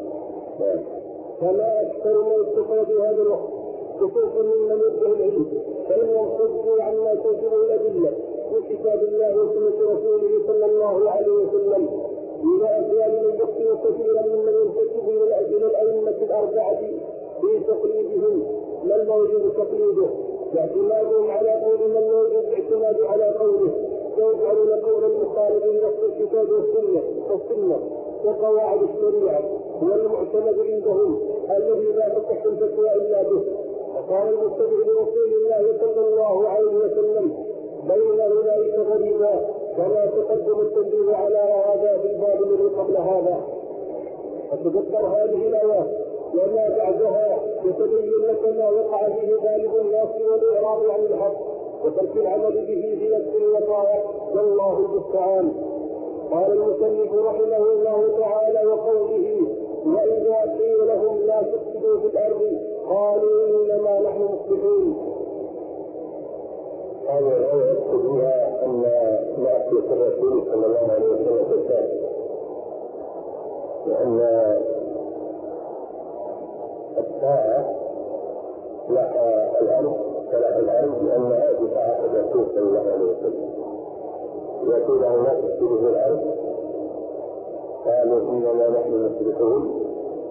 فما أكثر ما يستطيع بهذا الوقت خصوصا ممن يدعي العلم، فإنهم صدوا عما توجب الأدلة من كتاب الله وسنة رسوله صلى الله عليه وسلم، إلى أفعال من يخطئ كثيرا ممن ينتسب إلى الأئمة الأربعة في تقليدهم من لا يجوز تقليده، واعتمادهم على قول من لا يجوز الاعتماد على قوله، ويجعلون قولا مخالفا لنص الكتاب والسنة وقواعد الشريعة هو المعتمد عندهم الذي لا تصح الفتوى إلا به. وقال المتبع لرسول الله صلى الله عليه وسلم: بين أولئك غريبا، كما تقدم التنبيه على هذا في الباب الذي قبل هذا. فتذكر هذه الآيات وما بعدها يتبين لك ما وقع فيه غالب الناس والإعراض عن الحق وترك العمل به في نفس الوقائع، والله المستعان. قال المصنف رحمه الله تعالى وقوله وإذا قيل لهم لا تفسدوا في الأرض قالوا إنما نحن مصلحون. هذه الآية يقصد بها أن معصية الرسول صلى الله عليه وسلم فساد، وأن الساعة لها الأرض فلها الأرض لأنها بطاعة الرسول صلى الله عليه وسلم. يقول له لا تفسدوا في الأرض قالوا إنما نحن مصلحون،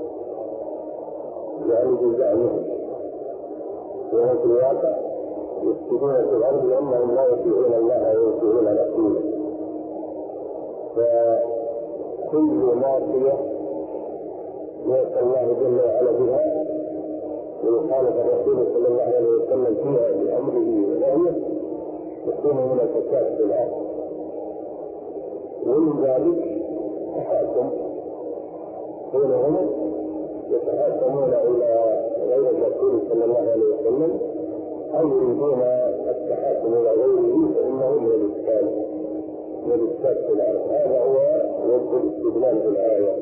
يعني بزعمهم، وهم في الواقع يفسدون في الأرض لأنهم لا يطيعون الله ويطيعون رسوله. فكل معصية يأتي الله جل وعلا بها ويخالف الرسول صلى الله عليه وسلم فيها بأمره ونهيه يكون من الفساد في الأرض. ومن ذلك تحاكم، كونهم يتحاكمون إلى غير الرسول صلى الله عليه وسلم أو يريدون التحاكم إلى غيره فإنه من الإفساد في الأرض. هذا هو وجه الاستدلال بالآية.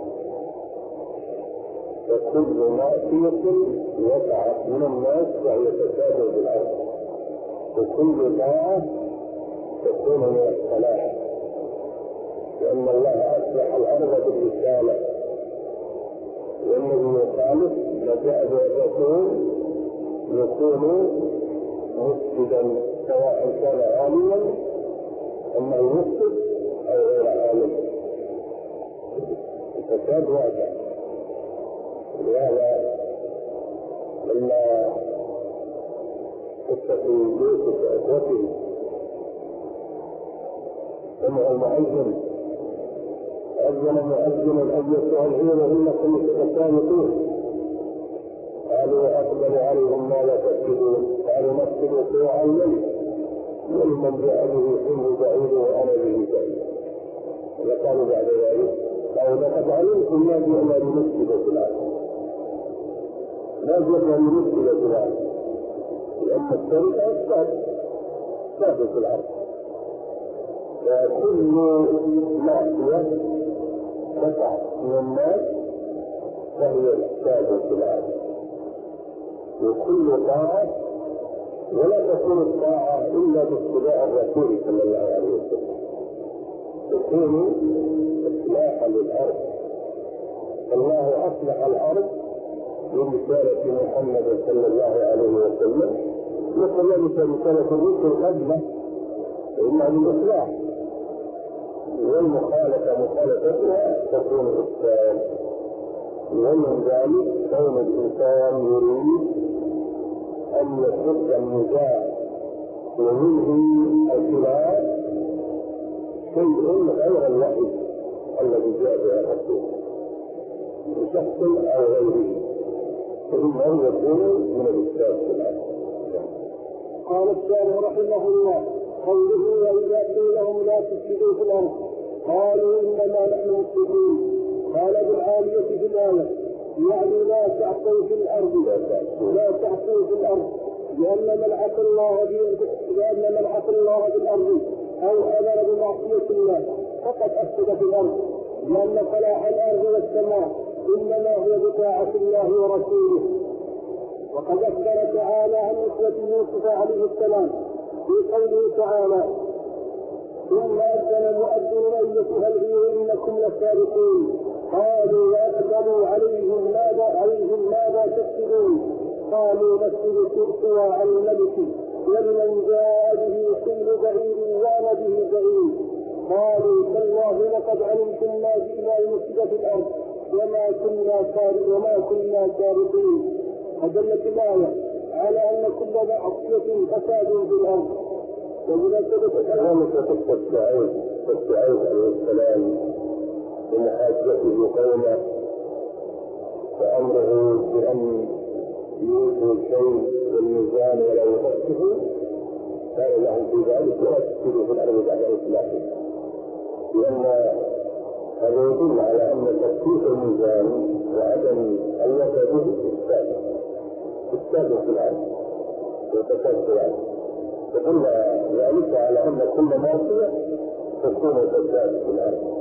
فكل معصية وقعت من الناس وهي فساد في الأرض، وكل طاعة تكون من الصلاح، لأن الله أصلح الأرض بالرسالة، والذي يخالف ما جاء به الرسول يكون مفسدا سواء كان عالما أما يفسد أو غير عالم. الفساد واقع. لهذا لما قصة يوسف وإخوته سمع المؤذن أذن مؤذن أيتها العير إنكم لسارقون، قالوا أقبل عليهم ما لا تفسدون، قالوا نفسد سوء الملك ولمن جاء به حمل بعيد وأنا به بعيد. وقالوا بعد ذلك قالوا لقد علمتم ما جئنا لنفسد في الأرض، لا جئنا لنفسد في الأرض، لأن السرقة أفساد في الأرض. فكل معصية تقع من الناس فهي إفساد في الأرض، وكل طاعة ولا تكون الطاعة إلا باتباع الرسول صلى الله عليه وسلم تكون إصلاحا للأرض. الله أصلح الأرض برسالة محمد صلى الله عليه وسلم، وكذلك رسالة الرسل قبله إلا بالإصلاح، والمخالفة مخالفتها تكون إفساد. ومن ذلك كون الإنسان يريد أن يصد النزاع وينهي الخلاف شيء غير الوحي الذي جاء به الرسول بشخص أو غيره، فإنه يكون من الإفساد في الأرض. قال الشارع رحمه الله قوله وإذا قيل لهم لا تفسدوا في الأرض قالوا إنما نحن مفسدون. قال ابن العالية في الآية يعني لا تعصوا في الأرض، لا تعصوا في الأرض، لأن من عصى الله بالأرض أو أمر بمعصية الله فقد أفسد في الأرض، لأن صلاح الأرض والسماء إنما هو بطاعة الله ورسوله. وقد أخبر تعالى عن نسوة يوسف عليه السلام في قوله تعالى ثم أذن مؤذن أيتها العير إنكم لسارقون، قالوا وأقبلوا عليهم ماذا تفسدون، قالوا نفسد سواء الملك ولمن جاء به حمل بعير وأنا به بعير، قالوا تالله لقد علمتم ما جئنا لنفسد في الأرض وما كنا سارقين. فدلت الآية على أن كل معصية فساد في الأرض. كذلك قصة شعيب عليه السلام بمحاجته قومه فأمره بأن يؤتوا الشيء بالميزان ولا يخففوا، قال لهم في ذلك ولا تفسدوا في الأرض بعد إصلاحها، لأن هذا يدل على أن تخفيف الميزان وعدم الوفاة السابق في العالم وتكاد في العالم، تدل ذلك على أن كل معصية تكون تكاد في العالم.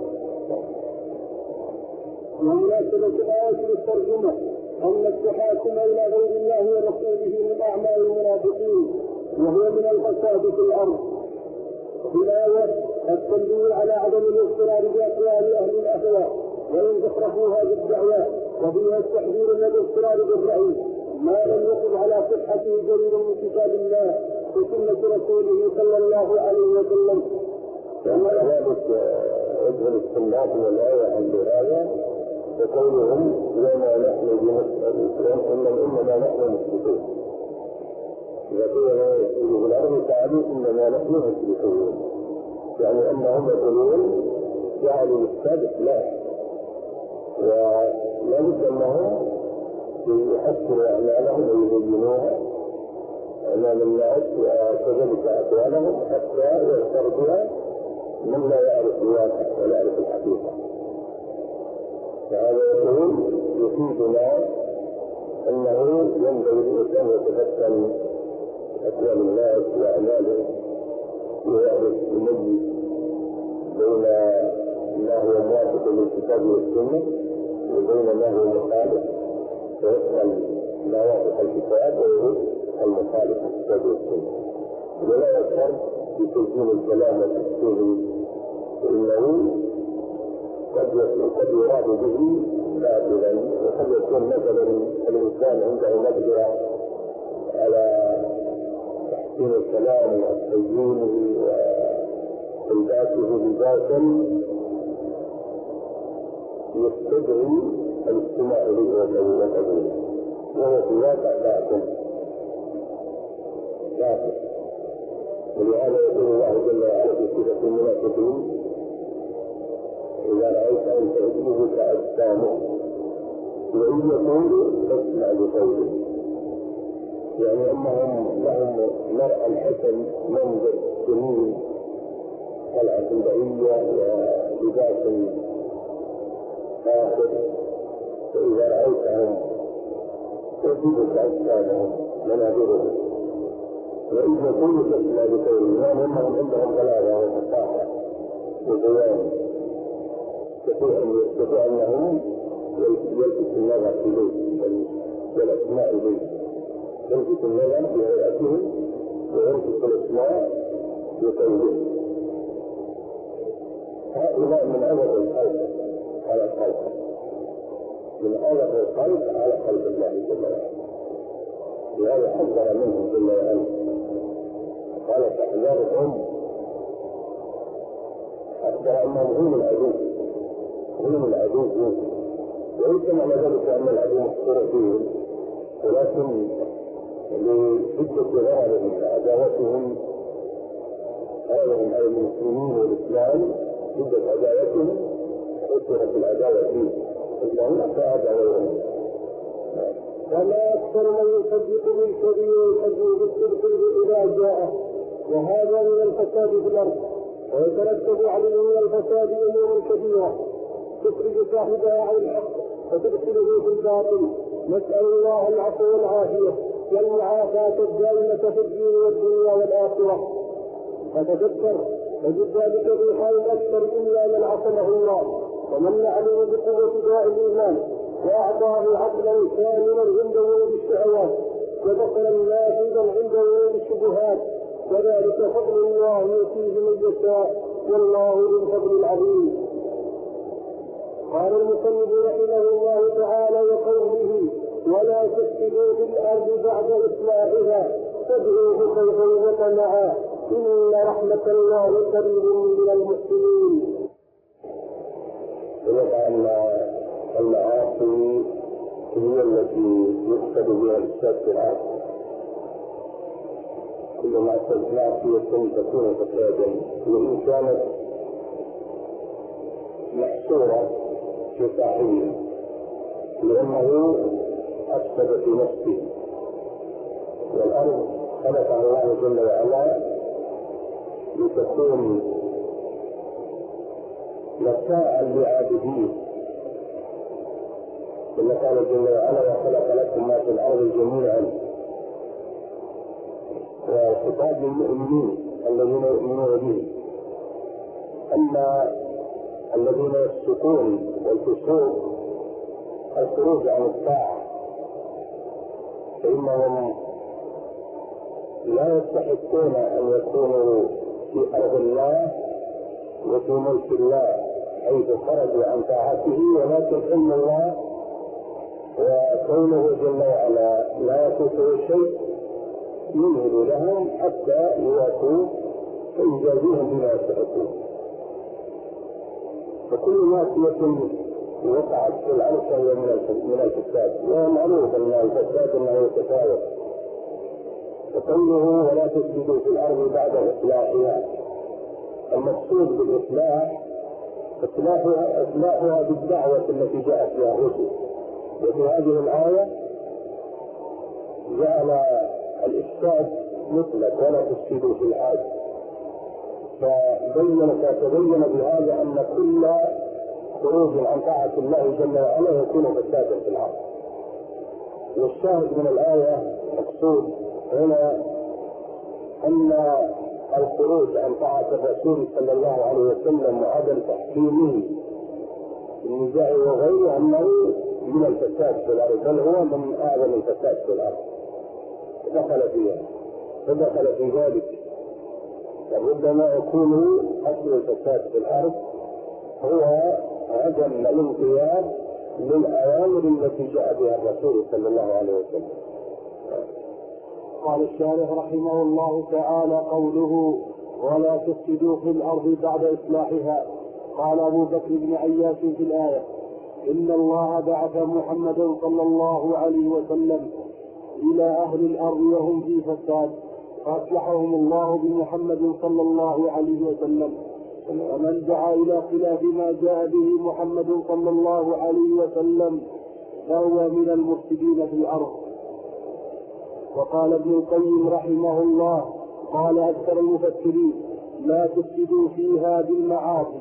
ومناسبة الآية للترجمة أن التحاكم إلى غير الله ورسوله من أعمال المنافقين وهو من الفساد في الأرض. في الآية التنبيه على عدم الاضطرار بأقوال أهل الأهواء وإن زخرفوها بالدعوى، وفيها التحذير من الاضطرار بالرأي ما لم يقم على صحته دليل من كتاب الله وسنة رسوله صلى الله عليه وسلم. وما ذلك وجه الاستنباط من الآية عند هذا وقولهم وما نحن بمسألة إنما نحن مشركون. إذا قيل لا يسير في الأرض تعالوا إنما نحن مشركون، يعني أنهم يقولون جعلوا السابق لا، ولا بد أنهم يحسنوا أعمالهم ويبينوها أمام الناس وكذلك أقوالهم حتى يسترجع من لا يعرف الواقع ولا يعرف الحقيقة. فهذا يقول يفيدنا أنه ينبغي الإنسان يتفكر أقوال الناس وأعمالهم ويعرف يميز بين ما هو موافق للكتاب والسنة وبين ما هو مخالف، فيسأل ما وافق الكتاب ويرد المخالف للكتاب والسنة، ولا يفكر بتزيين الكلام والتفسير، فإنه قد يراد به باطلا، وقد يكون مثلا الإنسان عنده مقدرة على تحسين الكلام وتزيينه وإلباسه لباسا يستدعي الاستماع إليه وقبوله، وهو في واقع باطل. ولهذا يقول الله جل وعلا في صفة المنافقين إذا رأيت أن تعجبك أجسامه وإن يقولوا فاسمع لقوله، يعني أنهم لهم مرء الحسن منظر جميل طلعة بهية ولباس فاخر، فإذا رأيتهم تعجبك أجسامهم مناظرهم، وإن يقولوا فاسمع لقوله، يعني أنهم عندهم بلاغة وفصاحة وبيان يستطيع أنهم يلفت النظر إليه والأسماء إليه، يلفت النظر في هيئتهم ويلفت الأسماء بقوله. هؤلاء من أمر الخلق على الخلق، من أمر الخلق على خلق الله جل وعلا، وهذا حذر منهم جل وعلا، قال تحذرهم أخبر أنهم هم العدو، هم العدو، وليس معنى ذلك أن العدو مخطر فيهم، ولكن لشدة ظاهرهم عداوتهم هؤلاء على المسلمين والإسلام، شدة عداوتهم أثرت العداوة فيه، إنهم أتعب عليهم. فما أكثر من يصدق بالكذب ويكذب بالصدق إذا جاءه، وهذا من الفساد في الأرض، ويترتب عليه من الفساد أمور كثيرة تخرج صاحبها عن الحق فتدخله في الباطل. نسأل الله العفو والعافية والمعافاة الدائمة في الدين والدنيا والآخرة. فتذكر تجد ذلك في حال أكثر إلا من عصمه الله ومن عليه بقوة داء الإيمان وأعطاه عقلا كاملا عند ورود الشهوات وبصرا نافذا عند ورود الشبهات، وذلك فضل الله يؤتيه من يشاء والله ذو الفضل العظيم. قال المصنف رحمه الله تعالى وقوله ولا تفسدوا في الأرض بعد إصلاحها تدعوه خوفا وطمعا إن رحمة الله قريب من المحسنين. ويقع أن المعاصي هي التي يقصد بها الإفساد في الأرض، كل معصية تكون فسادا، وإن كانت محصورة في صاحبه لأنه أفسد في نفسه، والأرض خلقها الله جل وعلا لتكون متاعا لعابدين، كما قال جل وعلا: وخلق لكم ما في الارض جميعا. وخطاب للمؤمنين الذين يؤمنون به. اما الذين يفسقون والفسوق الخروج عن الطاعه فانهم لا يستحقون ان يكونوا في ارض الله وفي ملك الله حيث خرجوا عن طاعته، ولكن ان الله وكونه جل وعلا لا يفوته شيء يمهل لهم حتى يوافوا فيجازيهم بما يستحقون. فكل ماسية وقعت في الارض فهي من الفساد، ومعروف ان الفساد انه يتفاوت. وقوله: ولا تفسدوا في الارض بعد اصلاحها. المقصود بالاصلاح اصلاحها بالدعوه التي جاءت بها الرسل. وفي هذه الايه جعل الافساد مطلق: ولا تفسدوا في الارض. فتبين بهذا ان كل خروج عن طاعه الله جل وعلا يكون فسادا في الارض. والشاهد من الايه مقصود هنا ان الخروج عن طاعه الرسول صلى الله عليه وسلم وعدم تحكيمه في النزاع وغيره انه من الفساد في الارض، بل هو من اعظم الفساد في الارض. فدخل في ذلك. فربما يكون اصل الفساد في الارض هو عدم الانقياد للاوامر التي جاء بها الرسول صلى الله عليه وسلم. قال الشارح رحمه الله تعالى: قوله: ولا تفسدوا في الارض بعد اصلاحها. قال ابو بكر بن عياش في الايه: ان الله بعث محمدا صلى الله عليه وسلم الى اهل الارض وهم في فساد، فاصلحهم الله بمحمد صلى الله عليه وسلم. ومن دعا الى خلاف ما جاء به محمد صلى الله عليه وسلم فهو من المفسدين في الارض. وقال ابن القيم رحمه الله: قال اكثر المفسرين: لا تفسدوا فيها بالمعاصي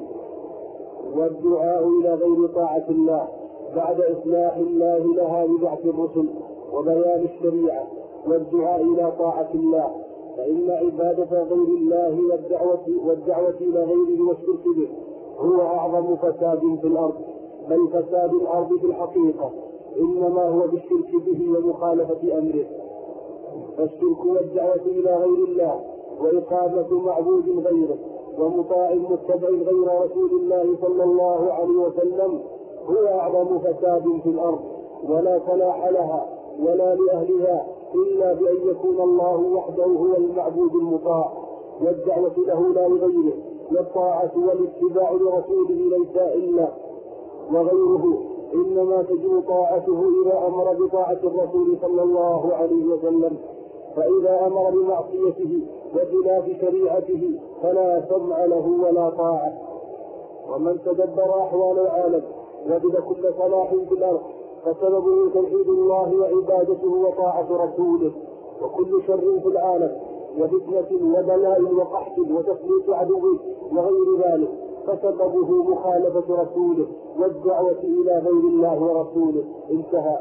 والدعاء الى غير طاعه الله بعد اصلاح الله لها ببعث الرسل وبيان الشريعه والدعاء الى طاعه الله، فان عباده غير الله والدعوه الى غيره والشرك به هو اعظم فساد في الارض. بل فساد الارض في الحقيقه انما هو بالشرك به ومخالفه امره. فالشرك والدعوه الى غير الله واقامه معبود غيره ومطاع متبع غير رسول الله صلى الله عليه وسلم هو اعظم فساد في الارض، ولا صلاح لها ولا لاهلها الا بان يكون الله وحده هو المعبود المطاع، والدعوه له لا لغيره، والطاعه والاتباع لرسوله ليس الا وغيره انما تجب طاعته اذا امر بطاعه الرسول صلى الله عليه وسلم. فاذا امر بمعصيته وخلاف شريعته فلا سمع له ولا طاعه. ومن تدبر احوال العالم وجد كل صلاح في الارض فسببه توحيد الله وعبادته وطاعه رسوله، وكل شر في العالم وفتنه وبلاء وقحط وتسليط عدوه وغير ذلك فسببه مخالفه رسوله والدعوه الى غير الله ورسوله. انتهى.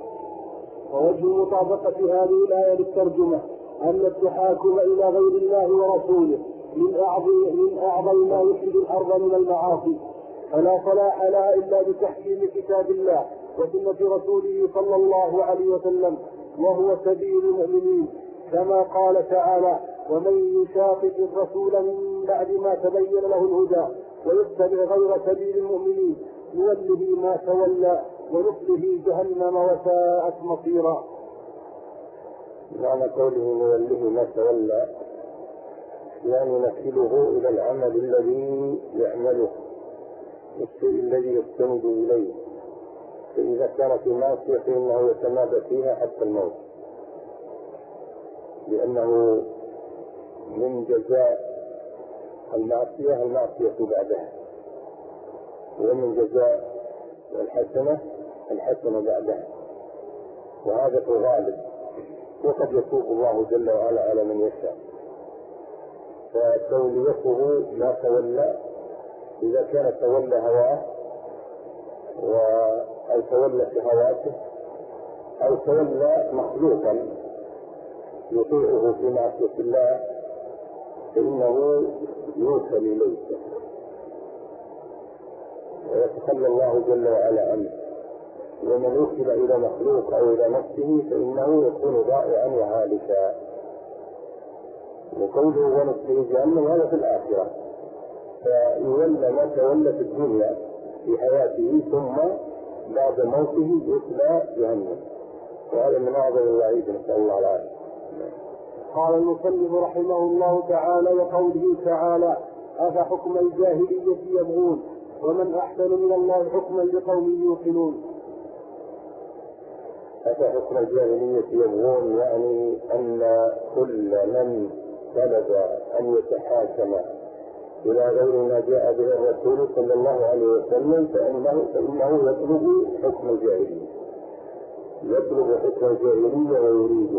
ووجه مطابقه هذه الايه للترجمه ان التحاكم الى غير الله ورسوله من اعظم ما يفسد الارض من المعاصي، فلا صلاح لها الا بتحكيم كتاب الله وسنه رسوله صلى الله عليه وسلم، وهو سبيل المؤمنين، كما قال تعالى: ومن يشاقق الرسول من بعد ما تبين له الهدى ويتبع غير سبيل المؤمنين نوله ما تولى ونصله جهنم وساءت مصيرا. معنى قوله نوله ما تولى يعني نكله الى العمل الذي يعمله والشيء الذي يستند اليه، فاذا كان في معصيه فانه يتمادى فيها حتى الموت، لانه من جزاء المعصيه بعدها، ومن جزاء الحسنه بعدها، وهذا في الغالب، وقد يتوب الله جل وعلا على من يشاء. فتوليته ما تولى إذا كان تولى هواه أو تولى شهواته أو تولى مخلوقا يطيعه في معصية الله فإنه يوصل إليه ويتخلى الله جل وعلا عنه. ومن وصل إلى مخلوق أو إلى نفسه فإنه يكون ضائعا وهالكا. وقوله ونصله جهنم هذا في الآخرة، فيولى ما تولى في الدنيا في حياته ثم بعد موته يصلى جهنم، وهذا من أعظم الوعيد نسأل الله العافية. قال المصنف رحمه الله تعالى: وقوله تعالى: أفحكم الجاهلية يبغون ومن أحسن من الله حكما لقوم يوقنون. أفحكم الجاهلية يبغون يعني أن كل من طلب أن يتحاكم إلى غير ما جاء به الرسول صلى الله عليه وسلم فإنه يطلب حكم الجاهلية، يطلب حكم الجاهلية ويريده.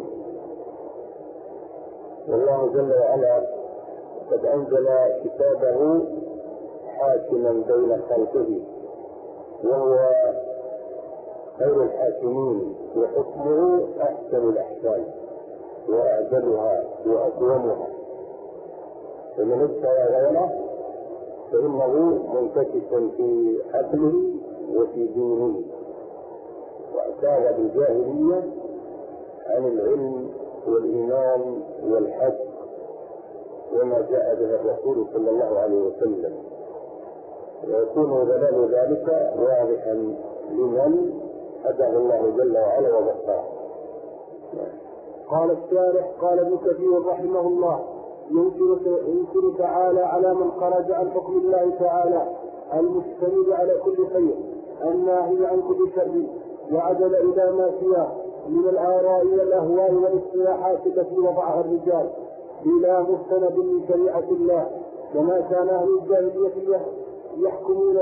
والله جل وعلا قد أنزل كتابه حاكما بين خلقه وهو خير الحاكمين، وحكمه أحسن الأحكام وأعدلها وأقومها، فمن ابتغى غيره فإنه منتكس في عقله وفي دينه، واعتاد بالجاهلية عن العلم والإيمان والحق وما جاء به الرسول صلى الله عليه وسلم، ويكون دلال ذلك واضحا لمن هداه الله جل وعلا وبصره. قال الشارح: قال ابن كثير رحمه الله: ينكر تعالى على من خرج عن حكم الله تعالى المستند على كل خير الناهي عن كل شر وعدل إلى ما سواه من الآراء والأهواء والاصطلاحات التي وضعها الرجال بلا مستند من شريعة الله، كما كان أهل الجاهلية يحكمون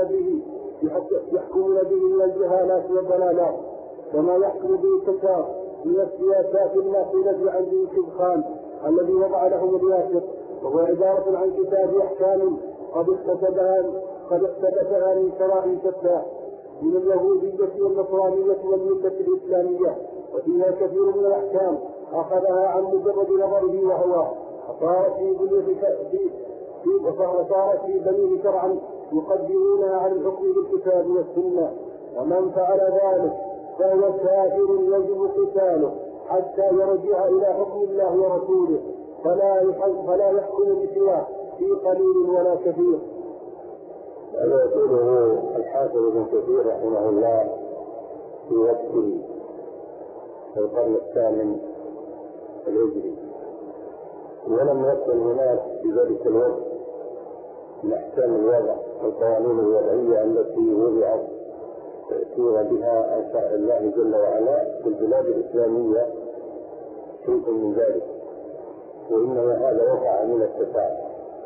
به من الجهالات والضلالات، كما يحكم به التتار من السياسات الناقلة عن دين شبخان الذي وضع لهم الياسر، وهو عبارة عن كتاب أحكام قد اقتبسها من شرائع شتى من اليهودية والنصرانية والملة الإسلامية، وفيها كثير من الأحكام أخذها عن مجرد نظره وهواه، فصارت في بنيه شرعا يقدمونها على الحكم بالكتاب والسنة، ومن فعل ذلك فهو كافر يجب قتاله حتى يرجع إلى حكم الله ورسوله، فلا يحكم بسواه في قليل ولا كثير. هذا يقوله الحافظ ابن كثير رحمه الله في وقته في القرن الثامن الهجري، ولم يكن هناك في ذلك الوقت من أحكام الوضع والقوانين الوضعية التي وضعت تأثير بها عن شرع الله جل وعلا في البلاد الإسلامية شيء من ذلك، وإنما هذا وقع من التفاعل،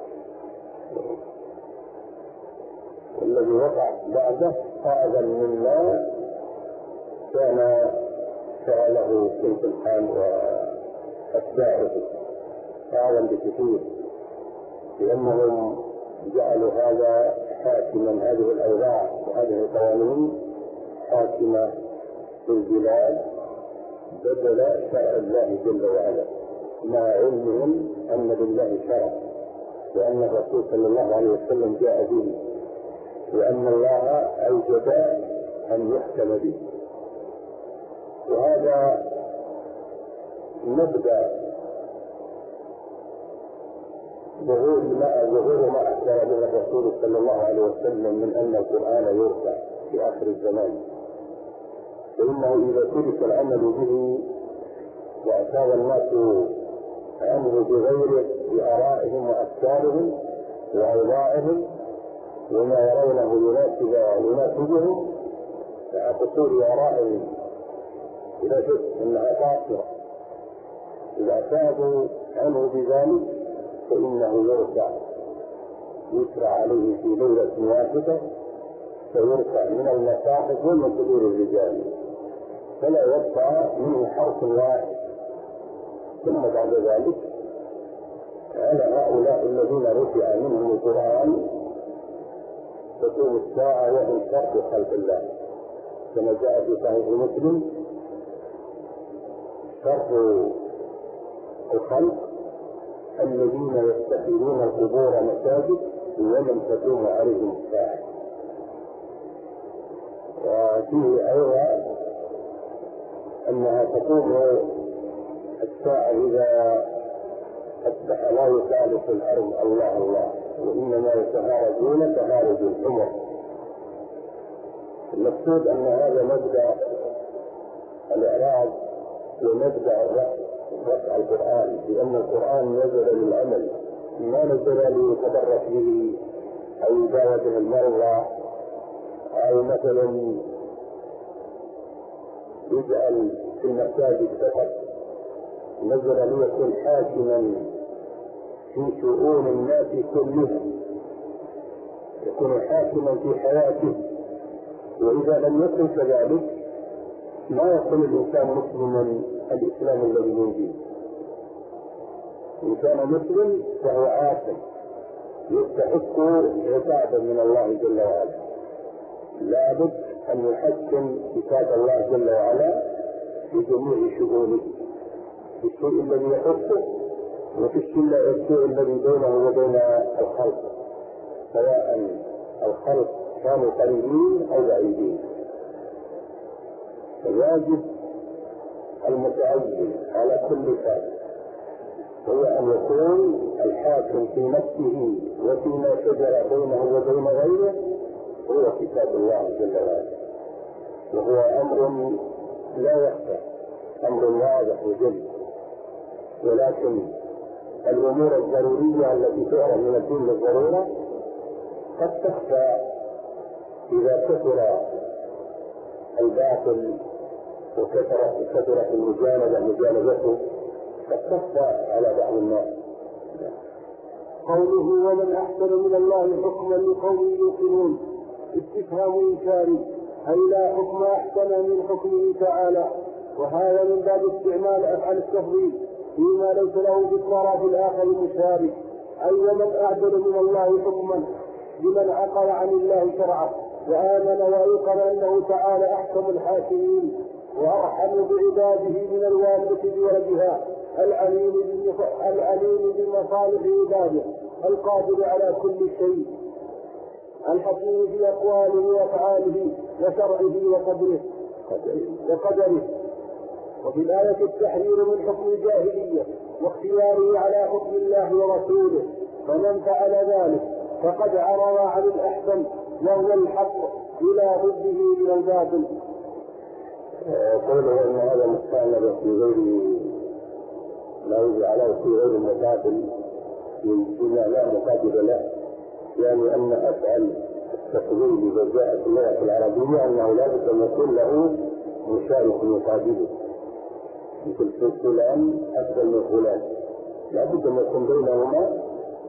والذي وقع بعده أعظم مما كان فعله سلطان الحام وأتباعه، أعظم بكثير، لأنهم جعلوا هذا حاكما، هذه الأوضاع وهذه القوانين حاكمة في البلاد بدل شرع الله جل وعلا، مع علمهم أن لله شرع وأن الرسول صلى الله عليه وسلم جاء به وأن الله أوجب أن يحكم به. وهذا مبدأ ظهور ما أخبر به الرسول صلى الله عليه وسلم من أن القرآن يرفع في آخر الزمان، فإنه إذا ترك العمل به واعتاد الناس عنه بغيره بآرائهم وأفكارهم وأوضاعهم وما يرونه يناسبهم مع قصور آرائهم إلى شك أنها قاصرة، إذا اعتادوا عنه بذلك فإنه يسرع عليه في ليلة واحدة، فيرفع من المصاحف ومن صدور الرجال، فلا يبقى منه حرف واحد. ثم بعد ذلك على هؤلاء الذين رفع منهم القرآن تقوم الساعة وهم شر خلق الله، كما جاء في صحيح مسلم: شر الخلق الذين يتخذون القبور مساجد ولم تقوم عليهم الساعة. وفيه أيضا أنها تقوم الساعة إذا أصبح لا يقال في الأرض الله الله، وإنما يتهارجون تهارج الحمر. المقصود أن هذا مبدأ الإعراض ومبدأ رفع القرآن، لأن القرآن نزل للعمل، ما نزل ليتبرك به أو يداوى به المرضى أو مثلا يجعل في المساجد فقط. نزل ليكون حاكما في شؤون الناس كلهم، يكون حاكما في حياته. وإذا لم يكن كذلك ما يكون الإنسان مسلما الإسلام الذي ينجيه. إن كان مسلم فهو عاصم يستحق عقابا من الله جل وعلا. لابد أن يحكم كتاب الله جل وعلا في جميع شؤونه، في الشيء الذي يخصه وفي الشيء الذي بينه وبين الخلق، سواء الخلق كانوا قريبين أو بعيدين. فالواجب المتعين على كل فرد هو أن يكون الحاكم في نفسه وفيما شجر بينه وبين غيره هو كتاب الله جل وعلا، وهو أمر لا يخفى، أمر واضح وجل. ولكن الأمور الضرورية التي تعرف من الدين بالضرورة قد تخفى إذا كثر الباطل وكثرت مجانبته، قد تخفى على بعض الناس. قوله: ومن أحسن من الله حكما لقوم يوقنون، استفهام إنكاري، أي لا حكم أحسن من حكمه تعالى، وهذا من باب استعمال أفعال التفضيل فيما ليس له بالطرف الآخر مشارك. أي ومن أعدل من الله حكما لمن عقل عن الله شرعه وآمن وأيقن أنه تعالى أحكم الحاكمين وأرحم بعباده من الوالدة بولدها، العليم بمصالح عباده، القادر على كل شيء، الحكيم في أقواله وأفعاله وشرعه وقدره. وفي الآية التحرير من حكم الجاهلية واختياره على حكم الله ورسوله، فمن فعل ذلك فقد عرض عن الأحسن وهو الحق إلى ضده من الباطل. قوله أن هذا مستعمل في غير ما يجعله في غير المقابل بما لا مقابل له، يعني أن أفعل التقليد إذا جاءت اللغة العربية أنه لا بد أن يكون له مشارك مقابله، مثل فلان أفضل من فلان، لا بد أن يكون بينهما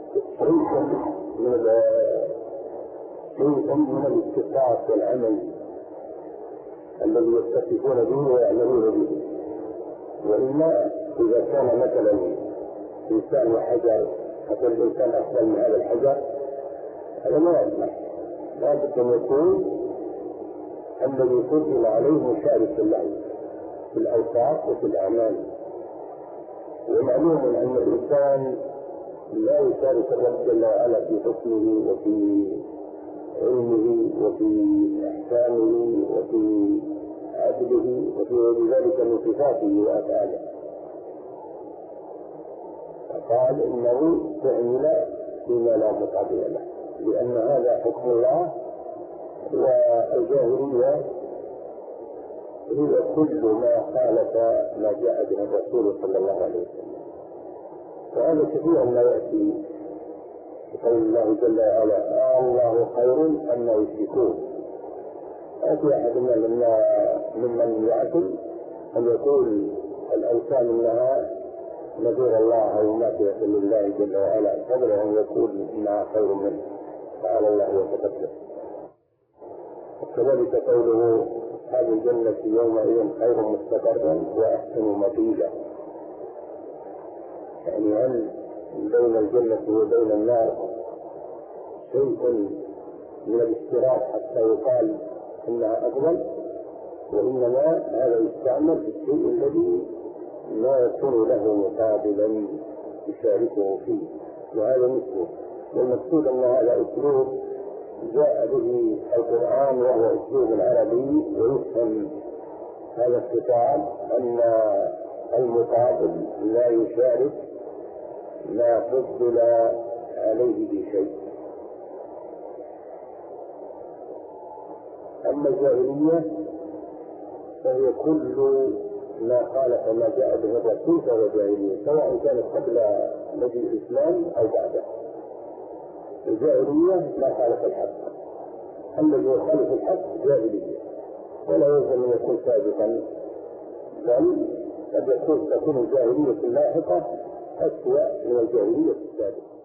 شيء من الاتصاف والعمل الذي يتصفون به ويعملون به. وإلا إذا كان مثلا إنسان وحجر حتى الإنسان أفضل من هذا الحجر، هذا ما يصلح. لا بد أن يكون الذي قدم عليه مشارك له في الأوصاف وفي الأعمال. ومعلوم أن الإنسان لا يشارك الرب جل وعلا في حكمه وفي علمه وفي إحسانه وفي عدله وفي غير ذلك من صفاته وأفعاله. فقال إنه تعمل فيما لا مقابل له، لأن هذا حكم الله. والجاهلية هي كل ما خالف ما جاء به الرسول صلى الله عليه وسلم. وهذا كثيرا ما يأتي بقول الله جل وعلا: الله خير أما يشركون. أتي أحدنا ممن يعقل أن يقول الأوثان إنها نذير الله أو ماثلة لله جل وعلا، قبل أن يقول إنها خير منه، تعالى الله وتقدس. وكذلك قوله: هذه الجنة يومئذ خير مستقرا وأحسن مقيلا. يعني هل بين الجنة وبين النار شيء من الاستيراد حتى يقال انها افضل، وانما هذا يستعمل في الشيء الذي لا يكون له مقابلا يشاركه فيه، وهذا مثله. والمقصود ان هذا اسلوب جاء به القرآن وهو اسلوب عربي، ويفهم هذا الخطاب ان المقابل لا يشارك ما فضل عليه بشيء. اما الجاهلية فهي كل ما خالف ما جاء به الرسول فهو جاهلية، سواء كانت قبل مجيء الإسلام أو بعده. الجاهلية ما خالف الحق، الذي يخالف الحق جاهلية، ولا يلزم أن يكون سابقا، بل قد تكون الجاهلية اللاحقة أسوأ من الجاهلية السابقة.